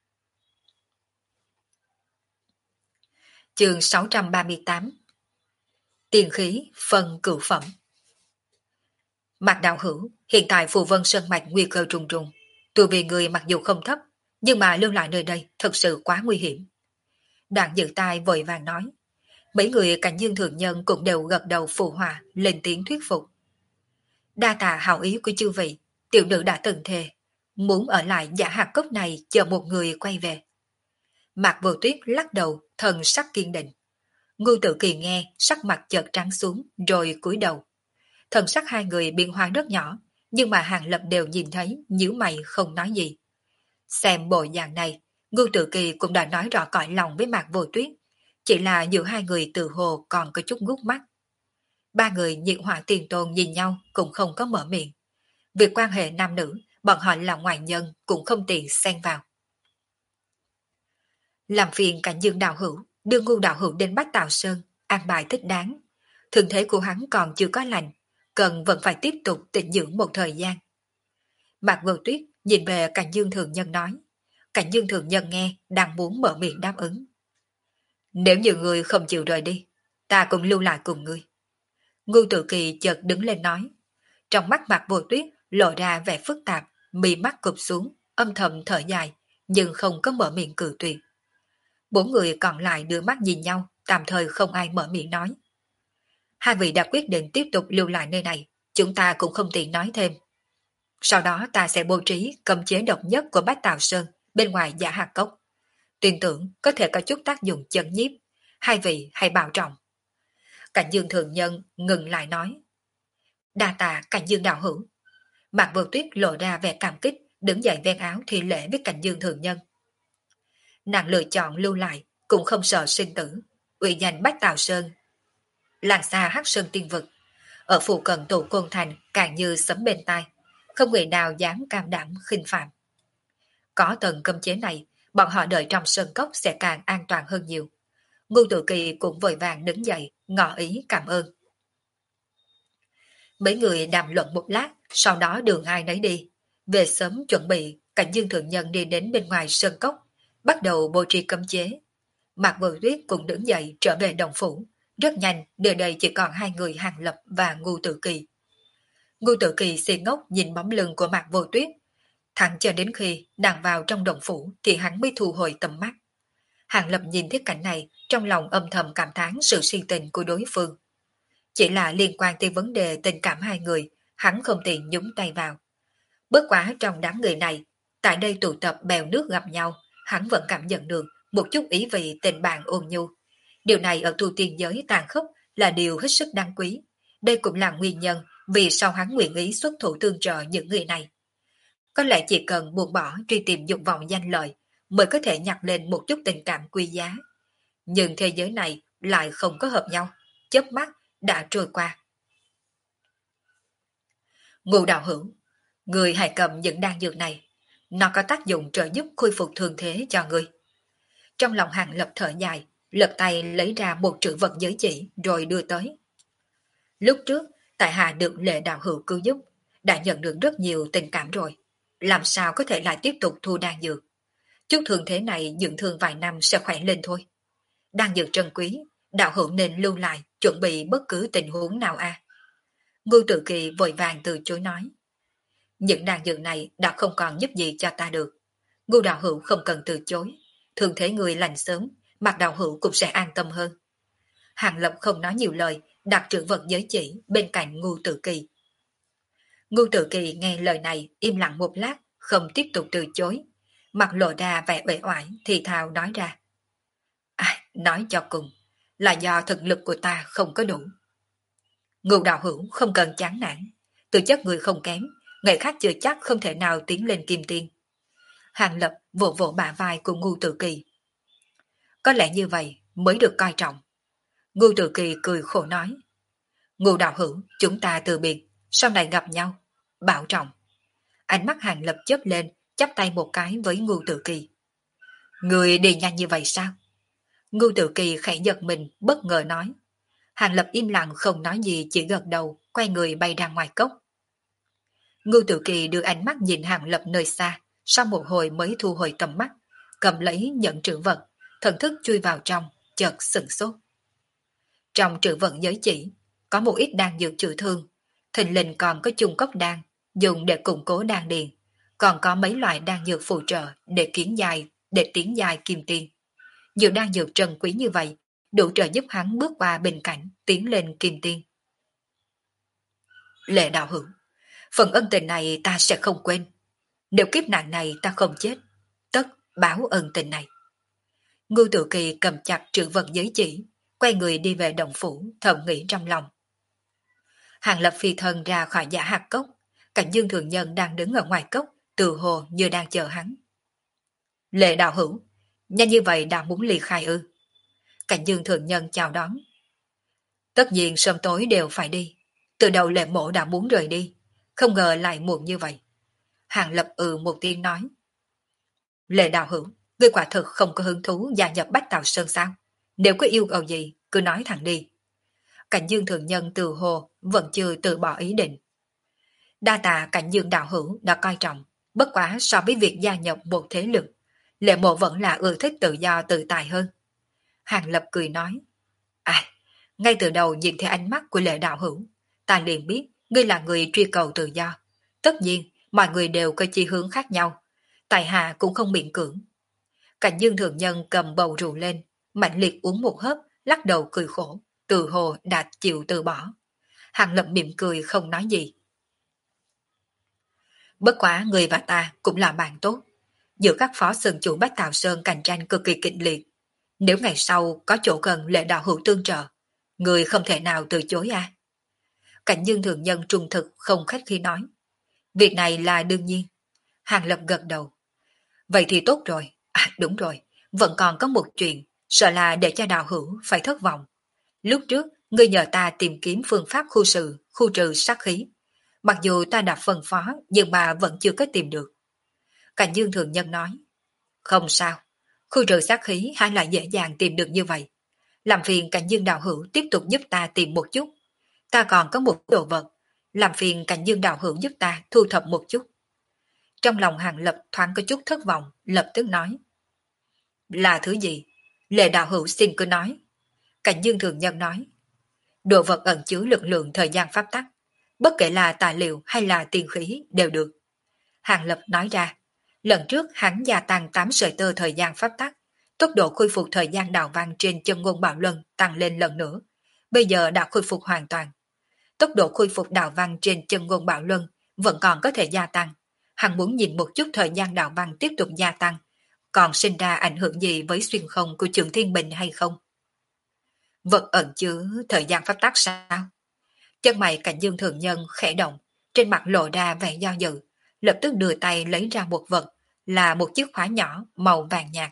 Chương 638. Tiền khí phân cửu phẩm. Mạc đạo hữu, hiện tại Phù Vân Sơn Mạch nguy cơ trùng trùng. Tu vi người mặc dù không thấp, nhưng mà lưu lại nơi đây thật sự quá nguy hiểm. Đoạn dự tai vội vàng nói. Mấy người Cảnh Dương Thường Nhân cũng đều gật đầu phụ họa, lên tiếng thuyết phục. Đa tạ hảo ý của chư vị, tiểu nữ đã từng thề, muốn ở lại Giả Hạc Cốc này chờ một người quay về. Mạc Vô Tuyết lắc đầu, thần sắc kiên định. Ngưu Tự Kỳ nghe, sắc mặt chợt trắng xuống, rồi cúi đầu. Thần sắc hai người biến hóa rất nhỏ, nhưng mà Hàng Lập đều nhìn thấy, nhíu mày không nói gì. Xem bộ dạng này, Ngưu Tự Kỳ cũng đã nói rõ cõi lòng với Mạc Vô Tuyết, chỉ là giữa hai người từ hồ còn có chút ngút mắt. Ba người nhiệt hỏa tiền tôn nhìn nhau cũng không có mở miệng. Việc quan hệ nam nữ, bọn họ là ngoại nhân cũng không tiện xen vào. Làm phiền Cảnh Dương đạo hữu, đưa Ngưu đạo hữu đến Bách Tào Sơn, an bài thích đáng. Thương thế của hắn còn chưa có lành, cần vẫn phải tiếp tục tịnh dưỡng một thời gian. Mạc Vô Tuyết nhìn về Cảnh Dương Thường Nhân nói. Cảnh Dương Thường Nhân nghe, đang muốn mở miệng đáp ứng. Nếu như người không chịu rời đi, ta cũng lưu lại cùng ngươi. Ngưu Tự Kỳ chợt đứng lên nói. Trong mắt Mạc Vô Tuyết lộ ra vẻ phức tạp, mí mắt cụp xuống, âm thầm thở dài, nhưng không có mở miệng cự tuyệt. Bốn người còn lại đưa mắt nhìn nhau, tạm thời không ai mở miệng nói. Hai vị đã quyết định tiếp tục lưu lại nơi này, chúng ta cũng không tiện nói thêm. Sau đó ta sẽ bố trí cấm chế độc nhất của Bách Tào Sơn bên ngoài Giả Hạc Cốc. Tin tưởng có thể có chút tác dụng chấn nhiếp, hai vị hãy bảo trọng. Cảnh Dương Thường Nhân ngừng lại nói. Đa tạ Cảnh Dương đạo hữu. Mạc Vô Tuyết lộ ra vẻ cảm kích, đứng dậy ven áo thi lễ với Cảnh Dương Thường Nhân. Nàng lựa chọn lưu lại, cũng không sợ sinh tử, uy danh Bách Tào Sơn. Làng xa Hắc Sơn Tiên Vực, ở phụ cận Tổ Côn Thành càng như sấm bên tai, không người nào dám cam đảm khinh phạm. Có tầng cấm chế này, bọn họ đợi trong sơn cốc sẽ càng an toàn hơn nhiều. Ngưu Tự Kỳ cũng vội vàng đứng dậy, ngỏ ý cảm ơn. Mấy người đàm luận một lát, sau đó đường ai nấy đi. Về sớm chuẩn bị, Cảnh Dương Thượng Nhân đi đến bên ngoài sơn cốc, bắt đầu bố trí cấm chế. Mạc Vô Tuyết cũng đứng dậy trở về đồng phủ. Rất nhanh, nơi đây chỉ còn hai người Hàng Lập và Ngưu Tự Kỳ. Ngưu Tử Kỳ si ngốc nhìn bóng lưng của Mạc Vô Tuyết, thẳng cho đến khi nàng vào trong động phủ thì hắn mới thu hồi tầm mắt. Hàng Lập nhìn thấy cảnh này, trong lòng âm thầm cảm thán sự si tình của đối phương. Chỉ là liên quan tới vấn đề tình cảm hai người, hắn không tiện nhúng tay vào. Bất quá trong đám người này, tại đây tụ tập bèo nước gặp nhau, hắn vẫn cảm nhận được một chút ý vị tình bạn ôn nhu. Điều này ở tu tiên giới tàn khốc là điều hết sức đáng quý. Đây cũng là nguyên nhân vì sao hắn nguyện ý xuất thủ tương trợ những người này. Có lẽ chỉ cần buông bỏ truy tìm dục vọng danh lợi mới có thể nhặt lên một chút tình cảm quý giá. Nhưng thế giới này lại không có hợp nhau, chớp mắt đã trôi qua. Ngô đạo hữu, người hãy cầm những đan dược này, nó có tác dụng trợ giúp khôi phục thương thế cho người. Trong lòng Hàng Lập thở dài, lật tay lấy ra một trữ vật giới chỉ rồi đưa tới. Lúc trước, tại hạ được Lệ đạo hữu cứu giúp, đã nhận được rất nhiều tình cảm rồi. Làm sao có thể lại tiếp tục thu đan dược? Chút thương thế này dưỡng thương vài năm sẽ khỏe lên thôi. Đan dược trân quý, đạo hữu nên lưu lại, chuẩn bị bất cứ tình huống nào a. Ngưu Tử Kỳ vội vàng từ chối nói. Những đan dược này đã không còn giúp gì cho ta được. Ngưu đạo hữu không cần từ chối. Thường thế người lành sớm, Mạc đạo hữu cũng sẽ an tâm hơn. Hàng Lập không nói nhiều lời, đặt trữ vật giới chỉ bên cạnh Ngưu Tử Kỳ. Ngưu Tử Kỳ nghe lời này im lặng một lát, không tiếp tục từ chối. Mặt lộ ra vẻ uể oải thì thào nói ra. Nói cho cùng, là do thực lực của ta không có đủ. Ngưu đạo hữu không cần chán nản, tư chất người không kém, ngày khác chưa chắc không thể nào tiến lên kim tiên. Hàng Lập vỗ vỗ bả vai của Ngưu Tử Kỳ. Có lẽ như vậy mới được coi trọng. Ngưu Tử Kỳ cười khổ nói. Ngưu đạo hữu, chúng ta từ biệt, sau này gặp nhau. Bảo trọng. Ánh mắt Hàng Lập chớp lên, chắp tay một cái với Ngưu Tử Kỳ. Người đi nhanh như vậy sao? Ngưu Tử Kỳ khẽ giật mình, bất ngờ nói. Hàng Lập im lặng không nói gì, chỉ gật đầu, quay người bay ra ngoài cốc. Ngưu Tử Kỳ đưa ánh mắt nhìn Hàng Lập nơi xa, sau một hồi mới thu hồi tầm mắt, cầm lấy nhận trữ vật, thần thức chui vào trong, chợt sửng sốt. Trong trữ vật giới chỉ, có một ít đan dược chữa thương, thình lình còn có chung cốc đan, dùng để củng cố đan điền, còn có mấy loại đan dược phụ trợ để tiến dài kim tiên. Nhiều đan dược trân quý như vậy, đủ trợ giúp hắn bước qua bình cảnh, tiến lên kim tiên. Lệ đạo hữu, phần ân tình này ta sẽ không quên. Nếu kiếp nạn này ta không chết, tất báo ân tình này. Ngưu Tử Kỳ cầm chặt trữ vật giới chỉ, quay người đi về động phủ, thầm nghĩ trong lòng. Hàng Lập phi thân ra khỏi giả hạt cốc, Cảnh Dương Thượng Nhân đang đứng ở ngoài cốc, từ hồ như đang chờ hắn. Lệ đạo hữu, nhanh như vậy đã muốn ly khai ư? Cảnh Dương Thượng Nhân chào đón. Tất nhiên sớm tối đều phải đi. Từ đầu Lệ mộ đã muốn rời đi, không ngờ lại muộn như vậy. Hàng Lập một tiếng nói. Lệ đạo hữu, ngươi quả thực không có hứng thú gia nhập Bách Tào Sơn sao? Nếu có yêu cầu gì, cứ nói thẳng đi. Cảnh Dương Thượng Nhân từ hồ vẫn chưa từ bỏ ý định. Đa tạ Cảnh Dương đạo hữu đã coi trọng, bất quá so với việc gia nhập một thế lực, Lệ mộ vẫn là ưa thích tự do tự tại hơn. Hàng Lập cười nói. Ngay từ đầu nhìn thấy ánh mắt của Lệ đạo hữu, ta liền biết ngươi là người truy cầu tự do. Tất nhiên, mọi người đều có chi hướng khác nhau. Tại hạ cũng không miễn cưỡng. Cảnh Dương Thượng Nhân cầm bầu rượu lên, mạnh liệt uống một hớp, lắc đầu cười khổ, từ hồ đã chịu từ bỏ. Hàng Lập mỉm cười không nói gì. Bất quá người và ta cũng là bạn tốt. Giữa các phó sơn chủ Bách Tào Sơn cạnh tranh cực kỳ kịch liệt. Nếu ngày sau có chỗ cần Lệ đạo hữu tương trợ, người không thể nào từ chối à? Cảnh Dương Thượng Nhân trung thực không khách khi nói. Việc này là đương nhiên. Hàng Lập gật đầu. Vậy thì tốt rồi. Đúng rồi, vẫn còn có một chuyện, sợ là để cho đạo hữu phải thất vọng. Lúc trước, ngươi nhờ ta tìm kiếm phương pháp khu trừ sát khí. Mặc dù ta đã phân phó, nhưng mà vẫn chưa có tìm được. Cảnh Dương Thượng Nhân nói. Không sao, khu trừ sát khí hay là dễ dàng tìm được như vậy. Làm phiền Cảnh Dương đạo hữu tiếp tục giúp ta tìm một chút. Ta còn có một đồ vật, làm phiền Cảnh Dương đạo hữu giúp ta thu thập một chút. Trong lòng Hàng Lập thoáng có chút thất vọng, lập tức nói. Là thứ gì? Lệ đạo hữu xin cứ nói. Cảnh Dương Thượng Nhân nói. Đồ vật ẩn chứa lực lượng thời gian pháp tắc. bất kể là tài liệu hay là tiền khí đều được. Hàng Lập nói ra, lần trước hắn gia tăng 8 sợi tơ thời gian pháp tắc, tốc độ khôi phục thời gian đào văn trên chân ngôn bảo luân tăng lên lần nữa, bây giờ đã khôi phục hoàn toàn. Tốc độ khôi phục đào văn trên chân ngôn bảo luân vẫn còn có thể gia tăng. Hắn muốn nhìn một chút thời gian đào văn tiếp tục gia tăng, còn sinh ra ảnh hưởng gì với xuyên không của Trường Thiên Bình hay không? Vật ẩn chứa thời gian pháp tắc sao? Chân mày Cảnh Dương Thượng Nhân khẽ động, trên mặt lộ ra vẻ do dự, lập tức đưa tay lấy ra một vật, là một chiếc khóa nhỏ màu vàng nhạt.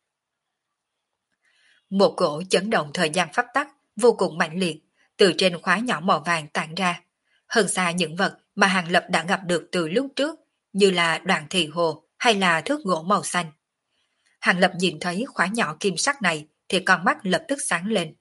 Một cổ chấn động thời gian pháp tắc vô cùng mạnh liệt, từ trên khóa nhỏ màu vàng tản ra. Hơn xa những vật mà Hàng Lập đã gặp được từ lúc trước, như là đoạn thị hồ hay là thước gỗ màu xanh. Hàng Lập nhìn thấy khóa nhỏ kim sắc này thì con mắt lập tức sáng lên.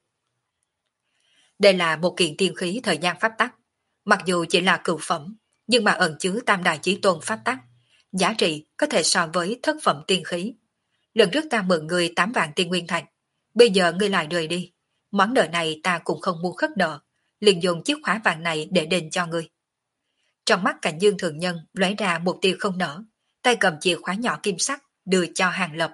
Đây là một kiện tiên khí thời gian pháp tắc. Mặc dù chỉ là cửu phẩm, nhưng mà ẩn chứa tam đại chí tôn pháp tắc. Giá trị có thể so với thất phẩm tiên khí. Lần trước ta mượn người 8 vạn tiên nguyên thạch. Bây giờ ngươi lại rời đi. Món nợ này ta cũng không muốn khất nợ. Liền dùng chiếc khóa vàng này để đền cho ngươi. Trong mắt Cảnh Dương Thượng Nhân lóe ra một tia không nở. Tay cầm chìa khóa nhỏ kim sắc đưa cho Hàng Lập.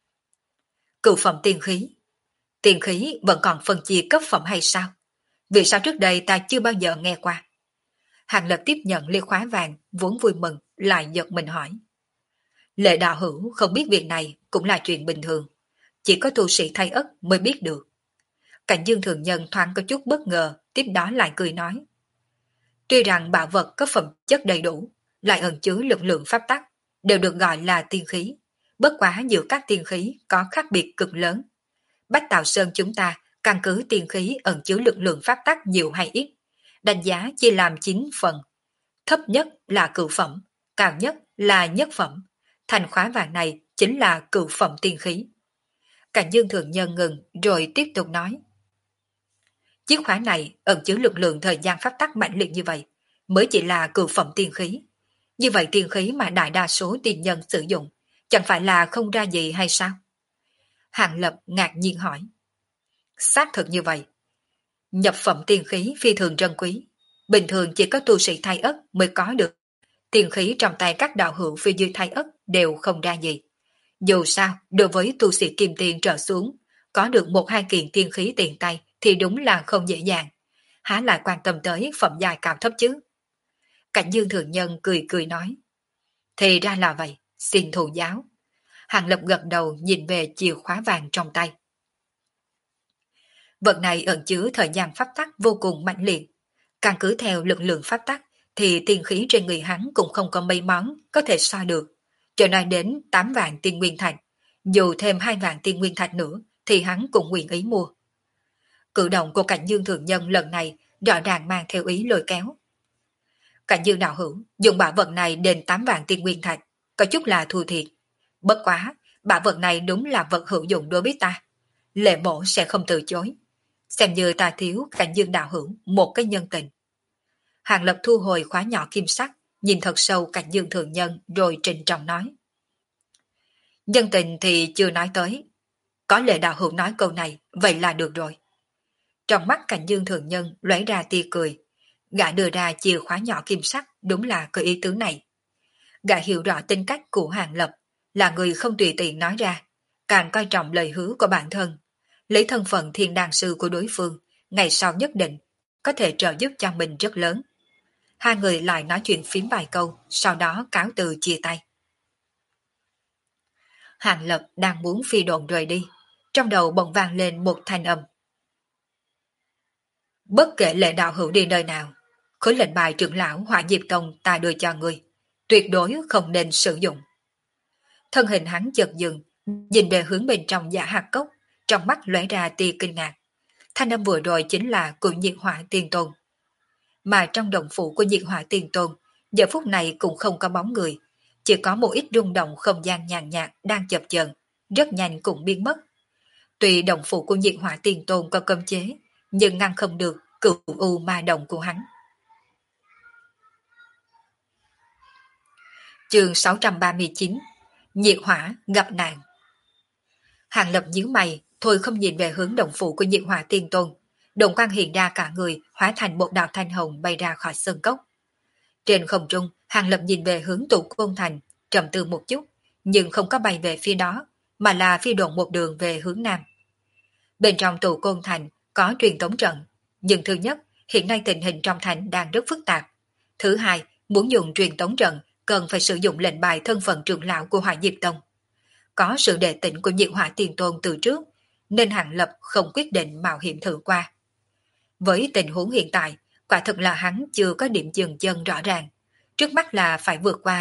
Cửu phẩm tiên khí. Tiên khí vẫn còn phân chia cấp phẩm hay sao? Vì sao trước đây ta chưa bao giờ nghe qua? Hàng Lập tiếp nhận ly khóa vàng, vốn vui mừng, lại giật mình hỏi. Lệ đạo hữu không biết việc này cũng là chuyện bình thường. Chỉ có tu sĩ thay ất mới biết được. Cảnh Dương Thường Nhân thoáng có chút bất ngờ, tiếp đó lại cười nói. Tuy rằng bảo vật có phẩm chất đầy đủ, lại ẩn chứa lực lượng pháp tắc, đều được gọi là tiên khí. Bất quá giữa các tiên khí có khác biệt cực lớn. Bách Tạo Sơn chúng ta căn cứ tiên khí ẩn chứa lực lượng pháp tắc nhiều hay ít, đánh giá chia làm 9 phần. Thấp nhất là cửu phẩm, cao nhất là nhất phẩm. Thành khóa vàng này chính là cửu phẩm tiên khí. Cảnh Dương Thượng Nhân ngừng rồi tiếp tục nói. Chiếc khóa này ẩn chứa lực lượng thời gian pháp tắc mạnh liệt như vậy, mới chỉ là cửu phẩm tiên khí. Như vậy tiên khí mà đại đa số tiên nhân sử dụng, chẳng phải là không ra gì hay sao? Hàng Lập ngạc nhiên hỏi. Xác thực như vậy. Nhập phẩm tiên khí phi thường trân quý, bình thường chỉ có tu sĩ thay ất mới có được. Tiên khí trong tay các đạo hữu phi dư thay ất đều không ra gì. Dù sao, đối với tu sĩ kim tiền trở xuống, có được 1-2 kiện tiên khí tiền tay thì đúng là không dễ dàng. Há lại quan tâm tới phẩm giai cao thấp chứ? Cảnh Dương Thượng Nhân cười cười nói. Thì ra là vậy, xin thụ giáo. Hàng Lập gật đầu nhìn về chìa khóa vàng trong tay. Vật này ẩn chứa thời gian pháp tắc vô cùng mạnh liệt. Căn cứ theo lực lượng pháp tắc thì tiên khí trên người hắn cũng không có mấy món có thể so được. Cho nói đến 8 vạn tiên nguyên thạch, dù thêm 2 vạn tiên nguyên thạch nữa thì hắn cũng nguyện ý mua. Cử động của Cảnh Dương Thượng Nhân lần này rõ ràng mang theo ý lôi kéo. Cảnh Dương đạo hữu dùng bảo vật này đền 8 vạn tiên nguyên thạch, có chút là thua thiệt. Bất quá, bảo vật này đúng là vật hữu dụng đối với ta. Lệ mộ sẽ không từ chối. Xem như ta thiếu Cảnh Dương đạo hữu một cái nhân tình. Hàng Lập thu hồi khóa nhỏ kim sắc, nhìn thật sâu Cảnh Dương Thượng Nhân rồi trịnh trọng nói. Nhân tình thì chưa nói tới. Có lệ đạo hữu nói câu này, vậy là được rồi. Trong mắt Cảnh Dương Thượng Nhân lóe ra tia cười. Gã đưa ra chìa khóa nhỏ kim sắc đúng là có ý tứ này. Gã hiểu rõ tính cách của Hàng Lập, là người không tùy tiện nói ra, càng coi trọng lời hứa của bản thân. Lấy thân phận thiên đàng sư của đối phương, ngày sau nhất định có thể trợ giúp cho mình rất lớn. Hai người lại nói chuyện phím vài câu, sau đó cáo từ chia tay. Hàng Lập đang muốn phi độn rời đi, trong đầu bỗng vang lên một thanh âm. Bất kể lệ đạo hữu đi nơi nào, khối lệnh bài trưởng lão Hỏa Diệp Tông ta đưa cho người, tuyệt đối không nên sử dụng. Thân hình hắn chợt dừng, nhìn về hướng bên trong Giả Hạt Cốc, trong mắt lóe ra tia kinh ngạc. Thanh âm vừa rồi chính là của Nhiệt Hỏa Tiên Tôn. Mà trong động phủ của Nhiệt Hỏa Tiên Tôn, giờ phút này cũng không có bóng người, chỉ có một ít rung động không gian nhàn nhạt đang chập chờn, rất nhanh cũng biến mất. Tuy động phủ của Nhiệt Hỏa Tiên Tôn có cấm chế, nhưng ngăn không được cửu u ma động của hắn. Chương 639, Nhiệt Hỏa gặp nạn. Hàng Lập nhíu mày, thôi không nhìn về hướng động phủ của Nhiệt Hỏa Tiên Tôn, Đồng quang hiện ra cả người hóa thành một đạo thanh hồng bay ra khỏi sơn cốc. Trên không trung, Hàng Lập nhìn về hướng tụ côn thành, trầm tư một chút, nhưng không có bay về phía đó, mà là phi độn một đường về hướng nam. Bên trong tụ côn thành có truyền tống trận, nhưng thứ nhất, hiện nay tình hình trong thành đang rất phức tạp. Thứ hai, muốn dùng truyền tống trận cần phải sử dụng lệnh bài thân phận trưởng lão của Hỏa Diệp Tông. Có sự đề tỉnh của Diệu Hỏa Tiền Tôn từ trước, nên Hàng Lập không quyết định mạo hiểm thử qua. Với tình huống hiện tại, quả thực là hắn chưa có điểm dừng chân rõ ràng. Trước mắt là phải vượt qua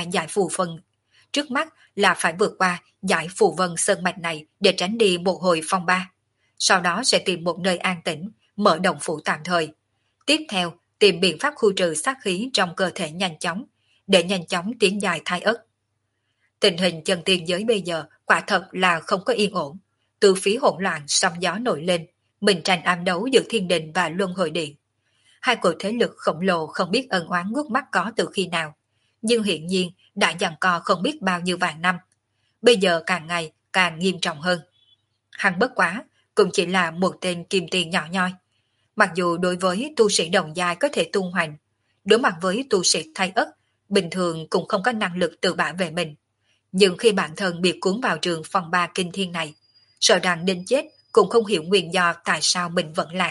giải phù vân sơn mạch này để tránh đi một hồi phong ba. Sau đó sẽ tìm một nơi an tĩnh, mở động phủ tạm thời. Tiếp theo, tìm biện pháp khu trừ sát khí trong cơ thể nhanh chóng, để nhanh chóng tiến dài thai ất. Tình hình chân tiên giới bây giờ quả thật là không có yên ổn. Từ phía hỗn loạn sóng gió nổi lên, mình tranh ám đấu giữa thiên đình và luân hồi điện. Hai cột thế lực khổng lồ không biết ân oán ngước mắt có từ khi nào, nhưng hiện nhiên đã giằng co không biết bao nhiêu vạn năm. Bây giờ càng ngày càng nghiêm trọng hơn. Hắn bất quá cũng chỉ là một tên kim tiền nhỏ nhoi. Mặc dù đối với tu sĩ đồng giai có thể tung hoành, đối mặt với tu sĩ thay ất, bình thường cũng không có năng lực tự bảo vệ mình. Nhưng khi bản thân bị cuốn vào trường phong ba kinh thiên này, sợ rằng đến chết cũng không hiểu nguyên do tại sao mình vẫn lạc.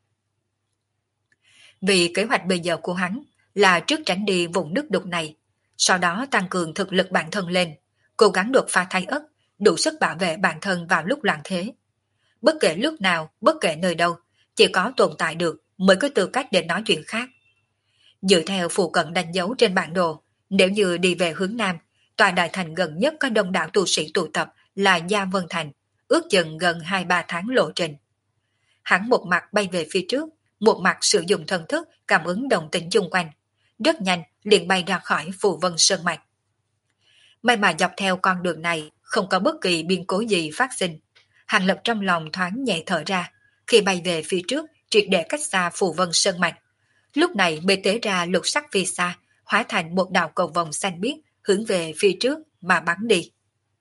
Vì kế hoạch bây giờ của hắn là trước tránh đi vùng nước đục này, sau đó tăng cường thực lực bản thân lên, cố gắng đột phá thái ất, đủ sức bảo vệ bản thân vào lúc loạn thế. Bất kể lúc nào, bất kể nơi đâu, chỉ có tồn tại được mới có tư cách để nói chuyện khác. Dựa theo phụ cận đánh dấu trên bản đồ, nếu như đi về hướng nam, tòa đại thành gần nhất có đông đảo tu sĩ tụ tập là Gia Vân Thành, ước chừng gần 2-3 tháng lộ trình. Hắn một mặt bay về phía trước, một mặt sử dụng thần thức cảm ứng động tĩnh chung quanh, rất nhanh liền bay ra khỏi Phù Vân Sơn Mạch. May mà dọc theo con đường này không có bất kỳ biến cố gì phát sinh. Hàng Lập trong lòng thoáng nhẹ thở ra, khi bay về phía trước triệt để cách xa Phù Vân Sơn Mạch. Lúc này mới tế ra lục sắc phi xa, hóa thành một đạo cầu vòng xanh biếc hướng về phía trước mà bắn đi.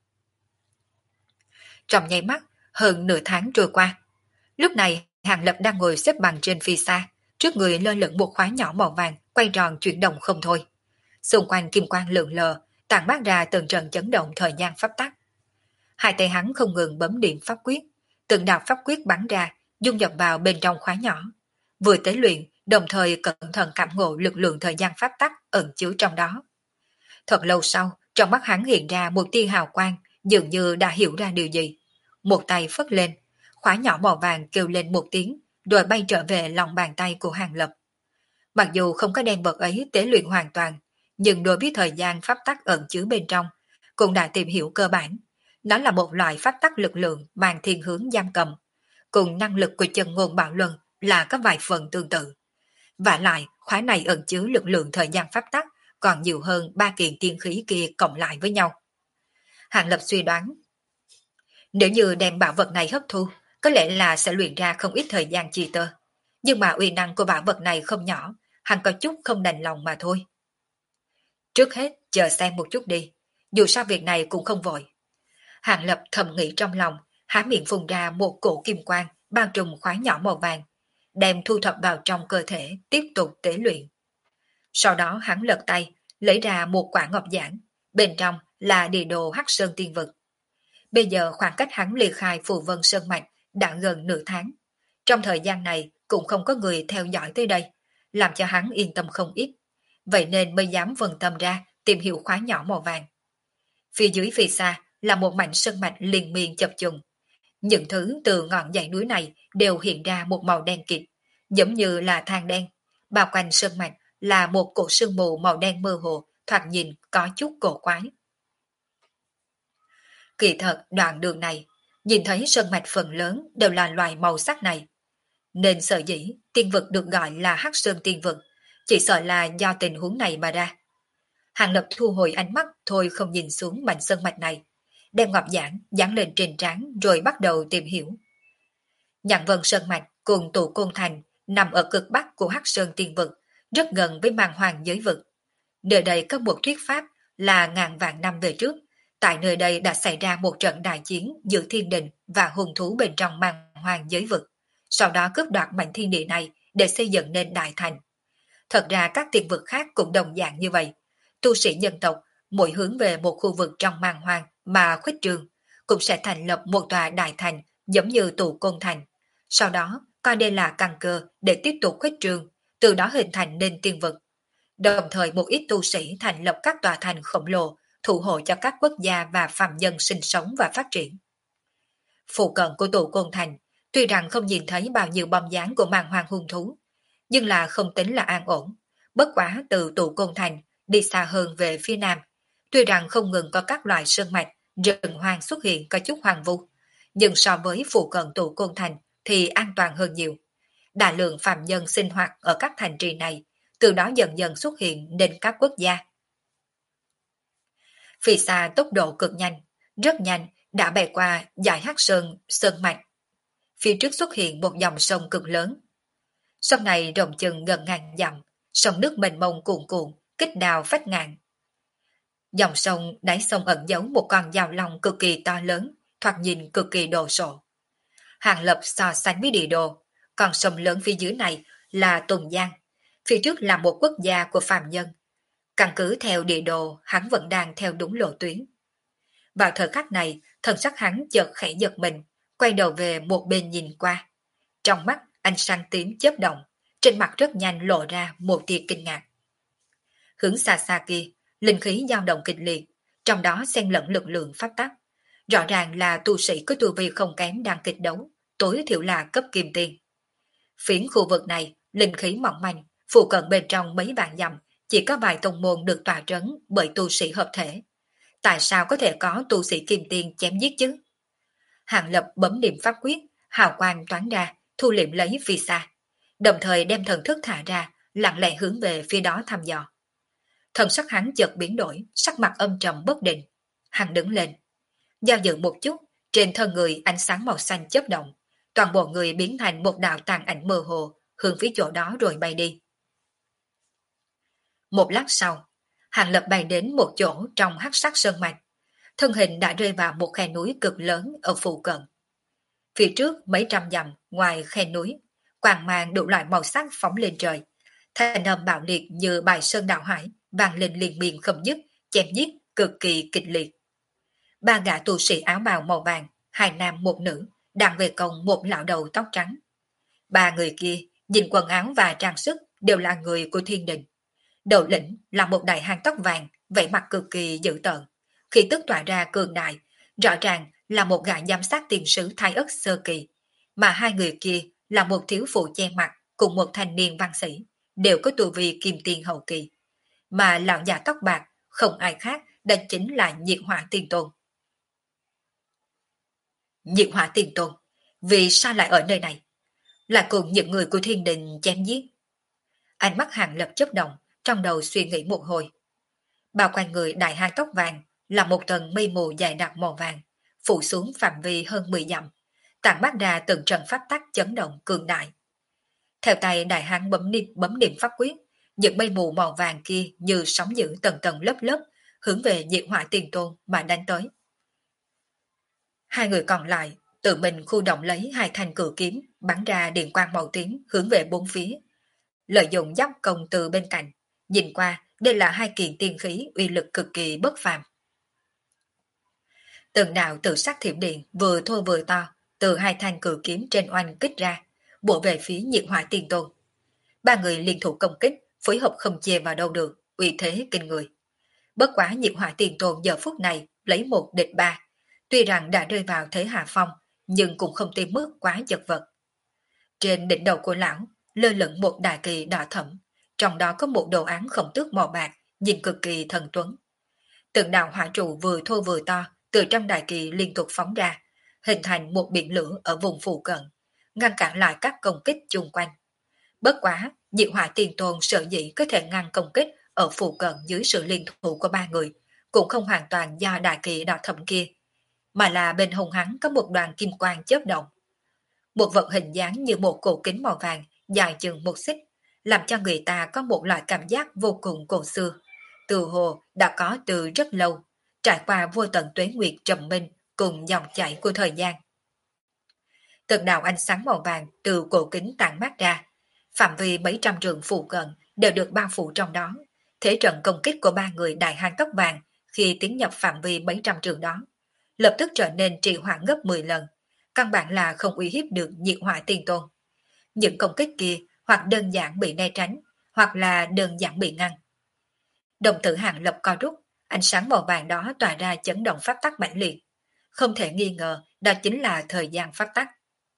Trong nháy mắt, hơn nửa tháng trôi qua. Lúc này, Hàng Lập đang ngồi xếp bằng trên phi xa, trước người lơ lửng một khóa nhỏ màu vàng quay tròn chuyển động không thôi. Xung quanh kim quang lượn lờ, tản mát ra từng trận chấn động thời gian pháp tắc. Hai tay hắn không ngừng bấm điểm pháp quyết, từng đạo pháp quyết bắn ra, dung nhập vào bên trong khóa nhỏ. Vừa tế luyện, đồng thời cẩn thận cảm ngộ lực lượng thời gian pháp tắc ẩn chứa trong đó. Thật lâu sau, trong mắt hắn hiện ra một tia hào quang, dường như đã hiểu ra điều gì. Một tay phất lên, khóa nhỏ màu vàng kêu lên một tiếng, rồi bay trở về lòng bàn tay của Hàng Lập. Mặc dù không có đem vật ấy tế luyện hoàn toàn, nhưng đối với thời gian pháp tắc ẩn chứa bên trong, cũng đã tìm hiểu cơ bản. Nó là một loại pháp tắc lực lượng mang thiên hướng giam cầm, cùng năng lực của chân ngôn bạo luân là có vài phần tương tự. Vả lại, khóa này ẩn chứa lực lượng thời gian pháp tắc còn nhiều hơn 3 kiện tiên khí kia cộng lại với nhau. Hàng Lập suy đoán, nếu như đem bảo vật này hấp thu, có lẽ là sẽ luyện ra không ít thời gian chi tơ. Nhưng mà uy năng của bảo vật này không nhỏ, hắn có chút không đành lòng mà thôi. Trước hết, chờ xem một chút đi, dù sao việc này cũng không vội. Hàng Lập thầm nghĩ trong lòng, há miệng phun ra một cổ kim quang bao trùm khóa nhỏ màu vàng, đem thu thập vào trong cơ thể, tiếp tục tế luyện. Sau đó hắn lật tay, lấy ra một quả ngọc giản, bên trong là địa đồ Hắc Sơn Tiên Vực. Bây giờ khoảng cách hắn ly khai Phù Vân Sơn Mạch đã gần nửa tháng. Trong thời gian này cũng không có người theo dõi tới đây, làm cho hắn yên tâm không ít. Vậy nên mới dám vần tâm ra tìm hiểu khóa nhỏ màu vàng. Phía dưới phía xa là một mảnh sơn mạch liên miên chập trùng. Những thứ từ ngọn dãy núi này đều hiện ra một màu đen kịt, giống như là than đen. Bao quanh sơn mạch là một cột sương mù màu đen mơ hồ, thoạt nhìn có chút cổ quái. Kỳ thật đoạn đường này, nhìn thấy sơn mạch phần lớn đều là loài màu sắc này. Nên sở dĩ tiên vực được gọi là Hắc Sơn Tiên Vực, chỉ sợ là do tình huống này mà ra. Hàng Lập thu hồi ánh mắt thôi không nhìn xuống mảnh sơn mạch này, đem ngọc giản dán lên trên trán rồi bắt đầu tìm hiểu. Nhạn Vân Sơn Mạch cùng Tụ Côn Thành nằm ở cực bắc của Hắc Sơn Tiên Vực, rất gần với màn hoàng giới vực. Nơi đây có một thuyết pháp là ngàn vạn năm về trước, tại nơi đây đã xảy ra một trận đại chiến giữa thiên đình và hung thú bên trong màn hoàng giới vực. sau đó cướp đoạt mảnh thiên địa này để xây dựng nên đại thành. Thật ra các tiên vực khác cũng đồng dạng như vậy. Tu sĩ nhân tộc mỗi hướng về một khu vực trong man hoang mà khuếch trương, cũng sẽ thành lập một tòa đại thành giống như tụ côn thành. Sau đó coi đây là căn cơ để tiếp tục khuếch trương, từ đó hình thành nên tiên vực. Đồng thời một ít tu sĩ thành lập các tòa thành khổng lồ, thủ hộ cho các quốc gia và phàm nhân sinh sống và phát triển. Phụ cận của tụ côn thành, tuy rằng không nhìn thấy bao nhiêu bom dáng của man hoang hung thú, nhưng là không tính là an ổn. Bất quá từ tụ côn thành đi xa hơn về phía nam, tuy rằng không ngừng có các loài sơn mạch, rừng hoang xuất hiện có chút hoang vu, nhưng so với phụ cận tụ côn thành thì an toàn hơn nhiều. Đại lượng phàm nhân sinh hoạt ở các thành trì này, từ đó dần dần xuất hiện nên các quốc gia. Phi xa tốc độ cực nhanh, rất nhanh đã bay qua dải Hắc Sơn, sơn mạch. Phía trước xuất hiện một dòng sông cực lớn. Sông này rộng chừng gần ngàn dặm, sông nước mênh mông cuồn cuộn, kích đào phách ngàn. Dòng sông đáy sông ẩn giấu một con dao long cực kỳ to lớn, thoạt nhìn cực kỳ đồ sộ. Hàng Lập so sánh với địa đồ, con sông lớn phía dưới này là Tùng Giang, phía trước là một quốc gia của phàm nhân. Căn cứ theo địa đồ, hắn vẫn đang theo đúng lộ tuyến. Vào thời khắc này, thần sắc hắn chợt khẽ giật mình, quay đầu về một bên nhìn qua. Trong mắt, ánh sáng tím chớp động, trên mặt rất nhanh lộ ra một tia kinh ngạc. Hướng xa xa kia, linh khí dao động kịch liệt, trong đó xen lẫn lực lượng pháp tắc. Rõ ràng là tu sĩ có tu vi không kém đang kịch đấu, tối thiểu là cấp kim tiền. Phiến khu vực này, linh khí mỏng manh, phụ cận bên trong mấy vạn dặm, chỉ có vài tông môn được tỏa trấn bởi tu sĩ hợp thể. Tại sao có thể có tu sĩ kim tiền chém giết chứ? Hàng Lập bấm niệm pháp quyết, hào quang toán ra, thu liệm lấy phi xa, đồng thời đem thần thức thả ra, lặng lẽ hướng về phía đó thăm dò. Thần sắc hắn chợt biến đổi, sắc mặt âm trầm bất định. Hắn đứng lên, do dự một chút, trên thân người ánh sáng màu xanh chớp động, toàn bộ người biến thành một đạo tàn ảnh mơ hồ, hướng phía chỗ đó rồi bay đi. Một lát sau, Hàng Lập bay đến một chỗ trong hắc sắc sơn mạch, thân hình đã rơi vào một khe núi cực lớn ở phụ cận. Phía trước mấy trăm dặm ngoài khe núi, quang mang đủ loại màu sắc phóng lên trời, thanh âm bạo liệt như bài sơn đạo hải vang lên liên miên không dứt, chém giết cực kỳ kịch liệt. Ba gã tu sĩ áo bào màu vàng, hai nam một nữ, đang về công một lão đầu tóc trắng. Ba người kia nhìn quần áo và trang sức đều là người của thiên đình. Đầu lĩnh là một đại hán tóc vàng, vẻ mặt cực kỳ dữ tợn, khi tức tỏa ra cường đại, rõ ràng là một gã giám sát tiền sứ Thái Ất sơ kỳ, mà hai người kia là một thiếu phụ che mặt cùng một thanh niên văn sĩ, đều có tu vi kim tiền hậu kỳ, mà lão già tóc bạc không ai khác, đó chính là Nhiệt Hỏa Tiên Tôn. Nhiệt Hỏa Tiên Tôn, vì sao lại ở nơi này? Là cùng những người của thiên đình chém giết. Ánh mắt Hàng Lập chớp động, trong đầu suy nghĩ một hồi. Bao quanh người đại hán tóc vàng là một tầng mây mù dày đặc màu vàng, phủ xuống phạm vi hơn 10 dặm, tản mát ra từng trận pháp tắc chấn động cường đại. Theo tay đại hán bấm niệm pháp quyết, những mây mù màu vàng kia như sóng dữ tầng tầng lớp lớp, hướng về Nhiệt Hỏa Tiên Tôn mà đánh tới. Hai người còn lại tự mình khu động lấy hai thanh cự kiếm, bắn ra điện quang màu tím hướng về bốn phía. Lợi dụng giáp công từ bên cạnh, nhìn qua đây là hai kiện tiên khí uy lực cực kỳ bất phàm. Từng đạo tự sắc thiểm điện vừa thô vừa to từ hai thanh cự kiếm trên oanh kích ra, bổ về phía Nhiệt Hỏa Tiên Tôn. Ba người liên thủ công kích, phối hợp không chê vào đâu được, uy thế kinh người. Bất quá Nhiệt Hỏa Tiên Tôn giờ phút này lấy một địch ba, tuy rằng đã rơi vào thế hạ phong, nhưng cũng không tìm mức quá chật vật. Trên đỉnh đầu của lão lơ lửng một đại kỳ đỏ thẫm, trong đó có một đồ án khổng tước màu bạc, nhìn cực kỳ thần tuấn. Từng đạo hỏa trụ vừa thô vừa to từ trong đại kỳ liên tục phóng ra, hình thành một biển lửa ở vùng phụ cận, ngăn cản lại các công kích chung quanh. Bất quá, Nhiệt Hỏa Tiên Tôn sở dĩ có thể ngăn công kích ở phụ cận dưới sự liên thủ của ba người, cũng không hoàn toàn do đại kỳ đỏ thẫm kia, mà là bên hông hắn có một đoàn kim quang chớp động. Một vật hình dáng như một cổ kính màu vàng dài chừng một xích, làm cho người ta có một loại cảm giác vô cùng cổ xưa. Từ hồ đã có từ rất lâu, trải qua vô tận tuế nguyệt trầm minh cùng dòng chảy của thời gian. Từng đạo ánh sáng màu vàng từ cổ kính tản mát ra, phạm vi mấy trăm trượng phụ cận đều được bao phủ trong đó. Thế trận công kích của ba người đại hang tóc vàng khi tiến nhập phạm vi mấy trăm trượng đó, lập tức trở nên trì hoãn gấp 10 lần, căn bản là không uy hiếp được Nhiệt Hỏa Tiên Tôn. Những công kích kia hoặc đơn giản bị né tránh, hoặc là đơn giản bị ngăn. Đồng tử Hàng Lập co rút, ánh sáng màu vàng đó tỏa ra chấn động pháp tắc mãnh liệt. Không thể nghi ngờ, đó chính là thời gian pháp tắc.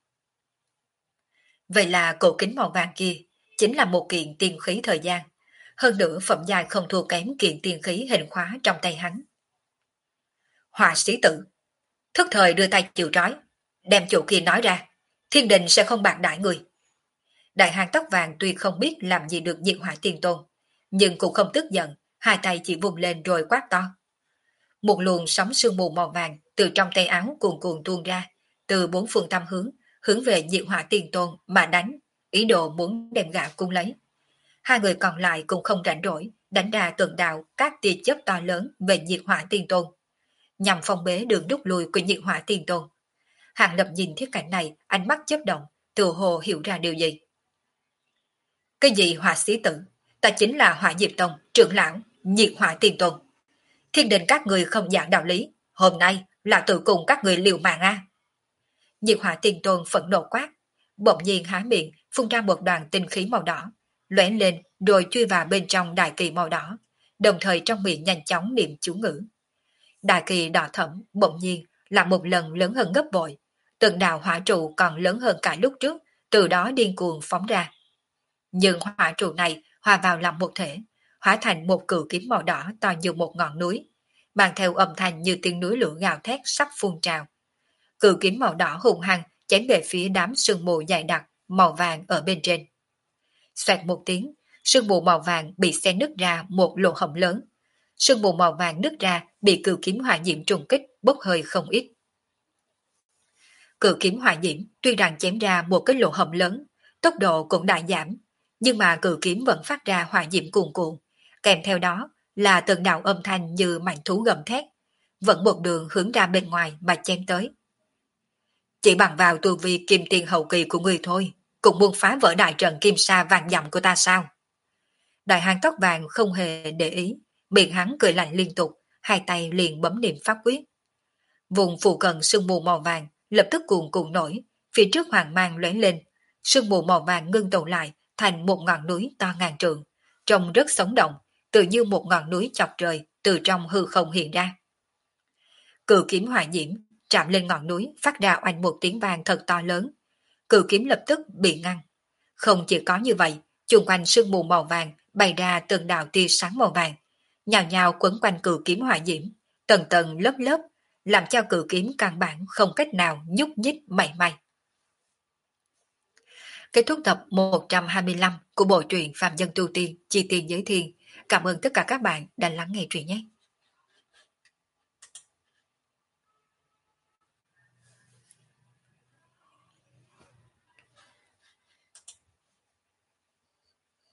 Vậy là cổ kính màu vàng kia chính là một kiện tiên khí thời gian. Hơn nữa phẩm giai không thua kém kiện tiên khí hình khóa trong tay hắn. Họa sĩ tử, thức thời đưa tay chịu trói, đem chủ kia nói ra, thiên đình sẽ không bạc đãi người. Đại hang tóc vàng tuy không biết làm gì được Diệt Hỏa Tiên Tôn, nhưng cũng không tức giận, hai tay chỉ vùng lên rồi quát to. Một luồng sóng sương mù màu vàng từ trong tay áo cuồn cuộn tuôn ra, từ bốn phương tám hướng, hướng về Diệt Hỏa Tiên Tôn mà đánh, ý đồ muốn đem gã cung lấy. Hai người còn lại cũng không rảnh rỗi, đánh ra từng đạo các tia chớp to lớn về Diệt Hỏa Tiên Tôn, nhằm phong bế đường rút lui của Diệt Hỏa Tiên Tôn. Hàng Lập nhìn thiết cảnh này, ánh mắt chớp động, tự hồ hiểu ra điều gì. Cái gì họa sĩ tử? Ta chính là Hỏa Diệp Tông, trưởng lão, Diệt Hỏa Tiên Tôn. Thiên đình các người không giảng đạo lý, hôm nay là tự cùng các người liều mạng a. Diệt Hỏa Tiên Tôn phẫn nộ quát, bỗng nhiên há miệng phun ra một đoàn tinh khí màu đỏ, lóe lên rồi chui vào bên trong đại kỳ màu đỏ, đồng thời trong miệng nhanh chóng niệm chú ngữ. Đại kỳ đỏ thẫm bỗng nhiên là một lần lớn hơn gấp bội, từng đạo hỏa trụ còn lớn hơn cả lúc trước, từ đó điên cuồng phóng ra. Nhưng hỏa trụ này hòa vào làm một thể, hóa thành một cự kiếm màu đỏ to như một ngọn núi, mang theo âm thanh như tiếng núi lửa gào thét sắp phun trào. Cự kiếm màu đỏ hung hăng chém về phía đám sương mù dày đặc màu vàng ở bên trên. Xoẹt một tiếng, sương mù màu vàng bị xé nứt ra một lỗ hổng lớn. Sương mù màu vàng nứt ra bị cự kiếm hỏa diễm trùng kích bốc hơi không ít. Cự kiếm hỏa diễm tuy rằng chém ra một cái lỗ hổng lớn, tốc độ cũng đại giảm, nhưng mà cự kiếm vẫn phát ra hỏa diễm cuồn cuộn, kèm theo đó là từng đạo âm thanh như mãnh thú gầm thét, vẫn một đường hướng ra bên ngoài mà chém tới. Chỉ bằng vào tu vi kim tiền hậu kỳ của người thôi, cũng muốn phá vỡ đại trận kim sa vàng dặm của ta sao? Đại hang tóc vàng không hề để ý, miệng hắn cười lạnh liên tục, hai tay liền bấm niệm pháp quyết. Vùng phụ cận sương mù màu vàng lập tức cuồn cuộn nổi, phía trước hoàng mang lóe lên, sương mù màu vàng ngưng tụ lại thành một ngọn núi to ngàn trượng, trông rất sống động, tự như một ngọn núi chọc trời từ trong hư không hiện ra. Cự kiếm hỏa diễm chạm lên ngọn núi phát ra oanh một tiếng vang thật to lớn, cự kiếm lập tức bị ngăn. Không chỉ có như vậy, chung quanh sương mù màu vàng bày ra từng đạo tia sáng màu vàng, nhào nhào quấn quanh cự kiếm hỏa diễm, tầng tầng lớp lớp, làm cho cự kiếm căn bản không cách nào nhúc nhích mảy may. Kết thúc tập 125 của bộ truyện Phạm Nhân Tu Tiên Chi Tiên Giới Thiên. Cảm ơn tất cả các bạn đã lắng nghe truyện nhé.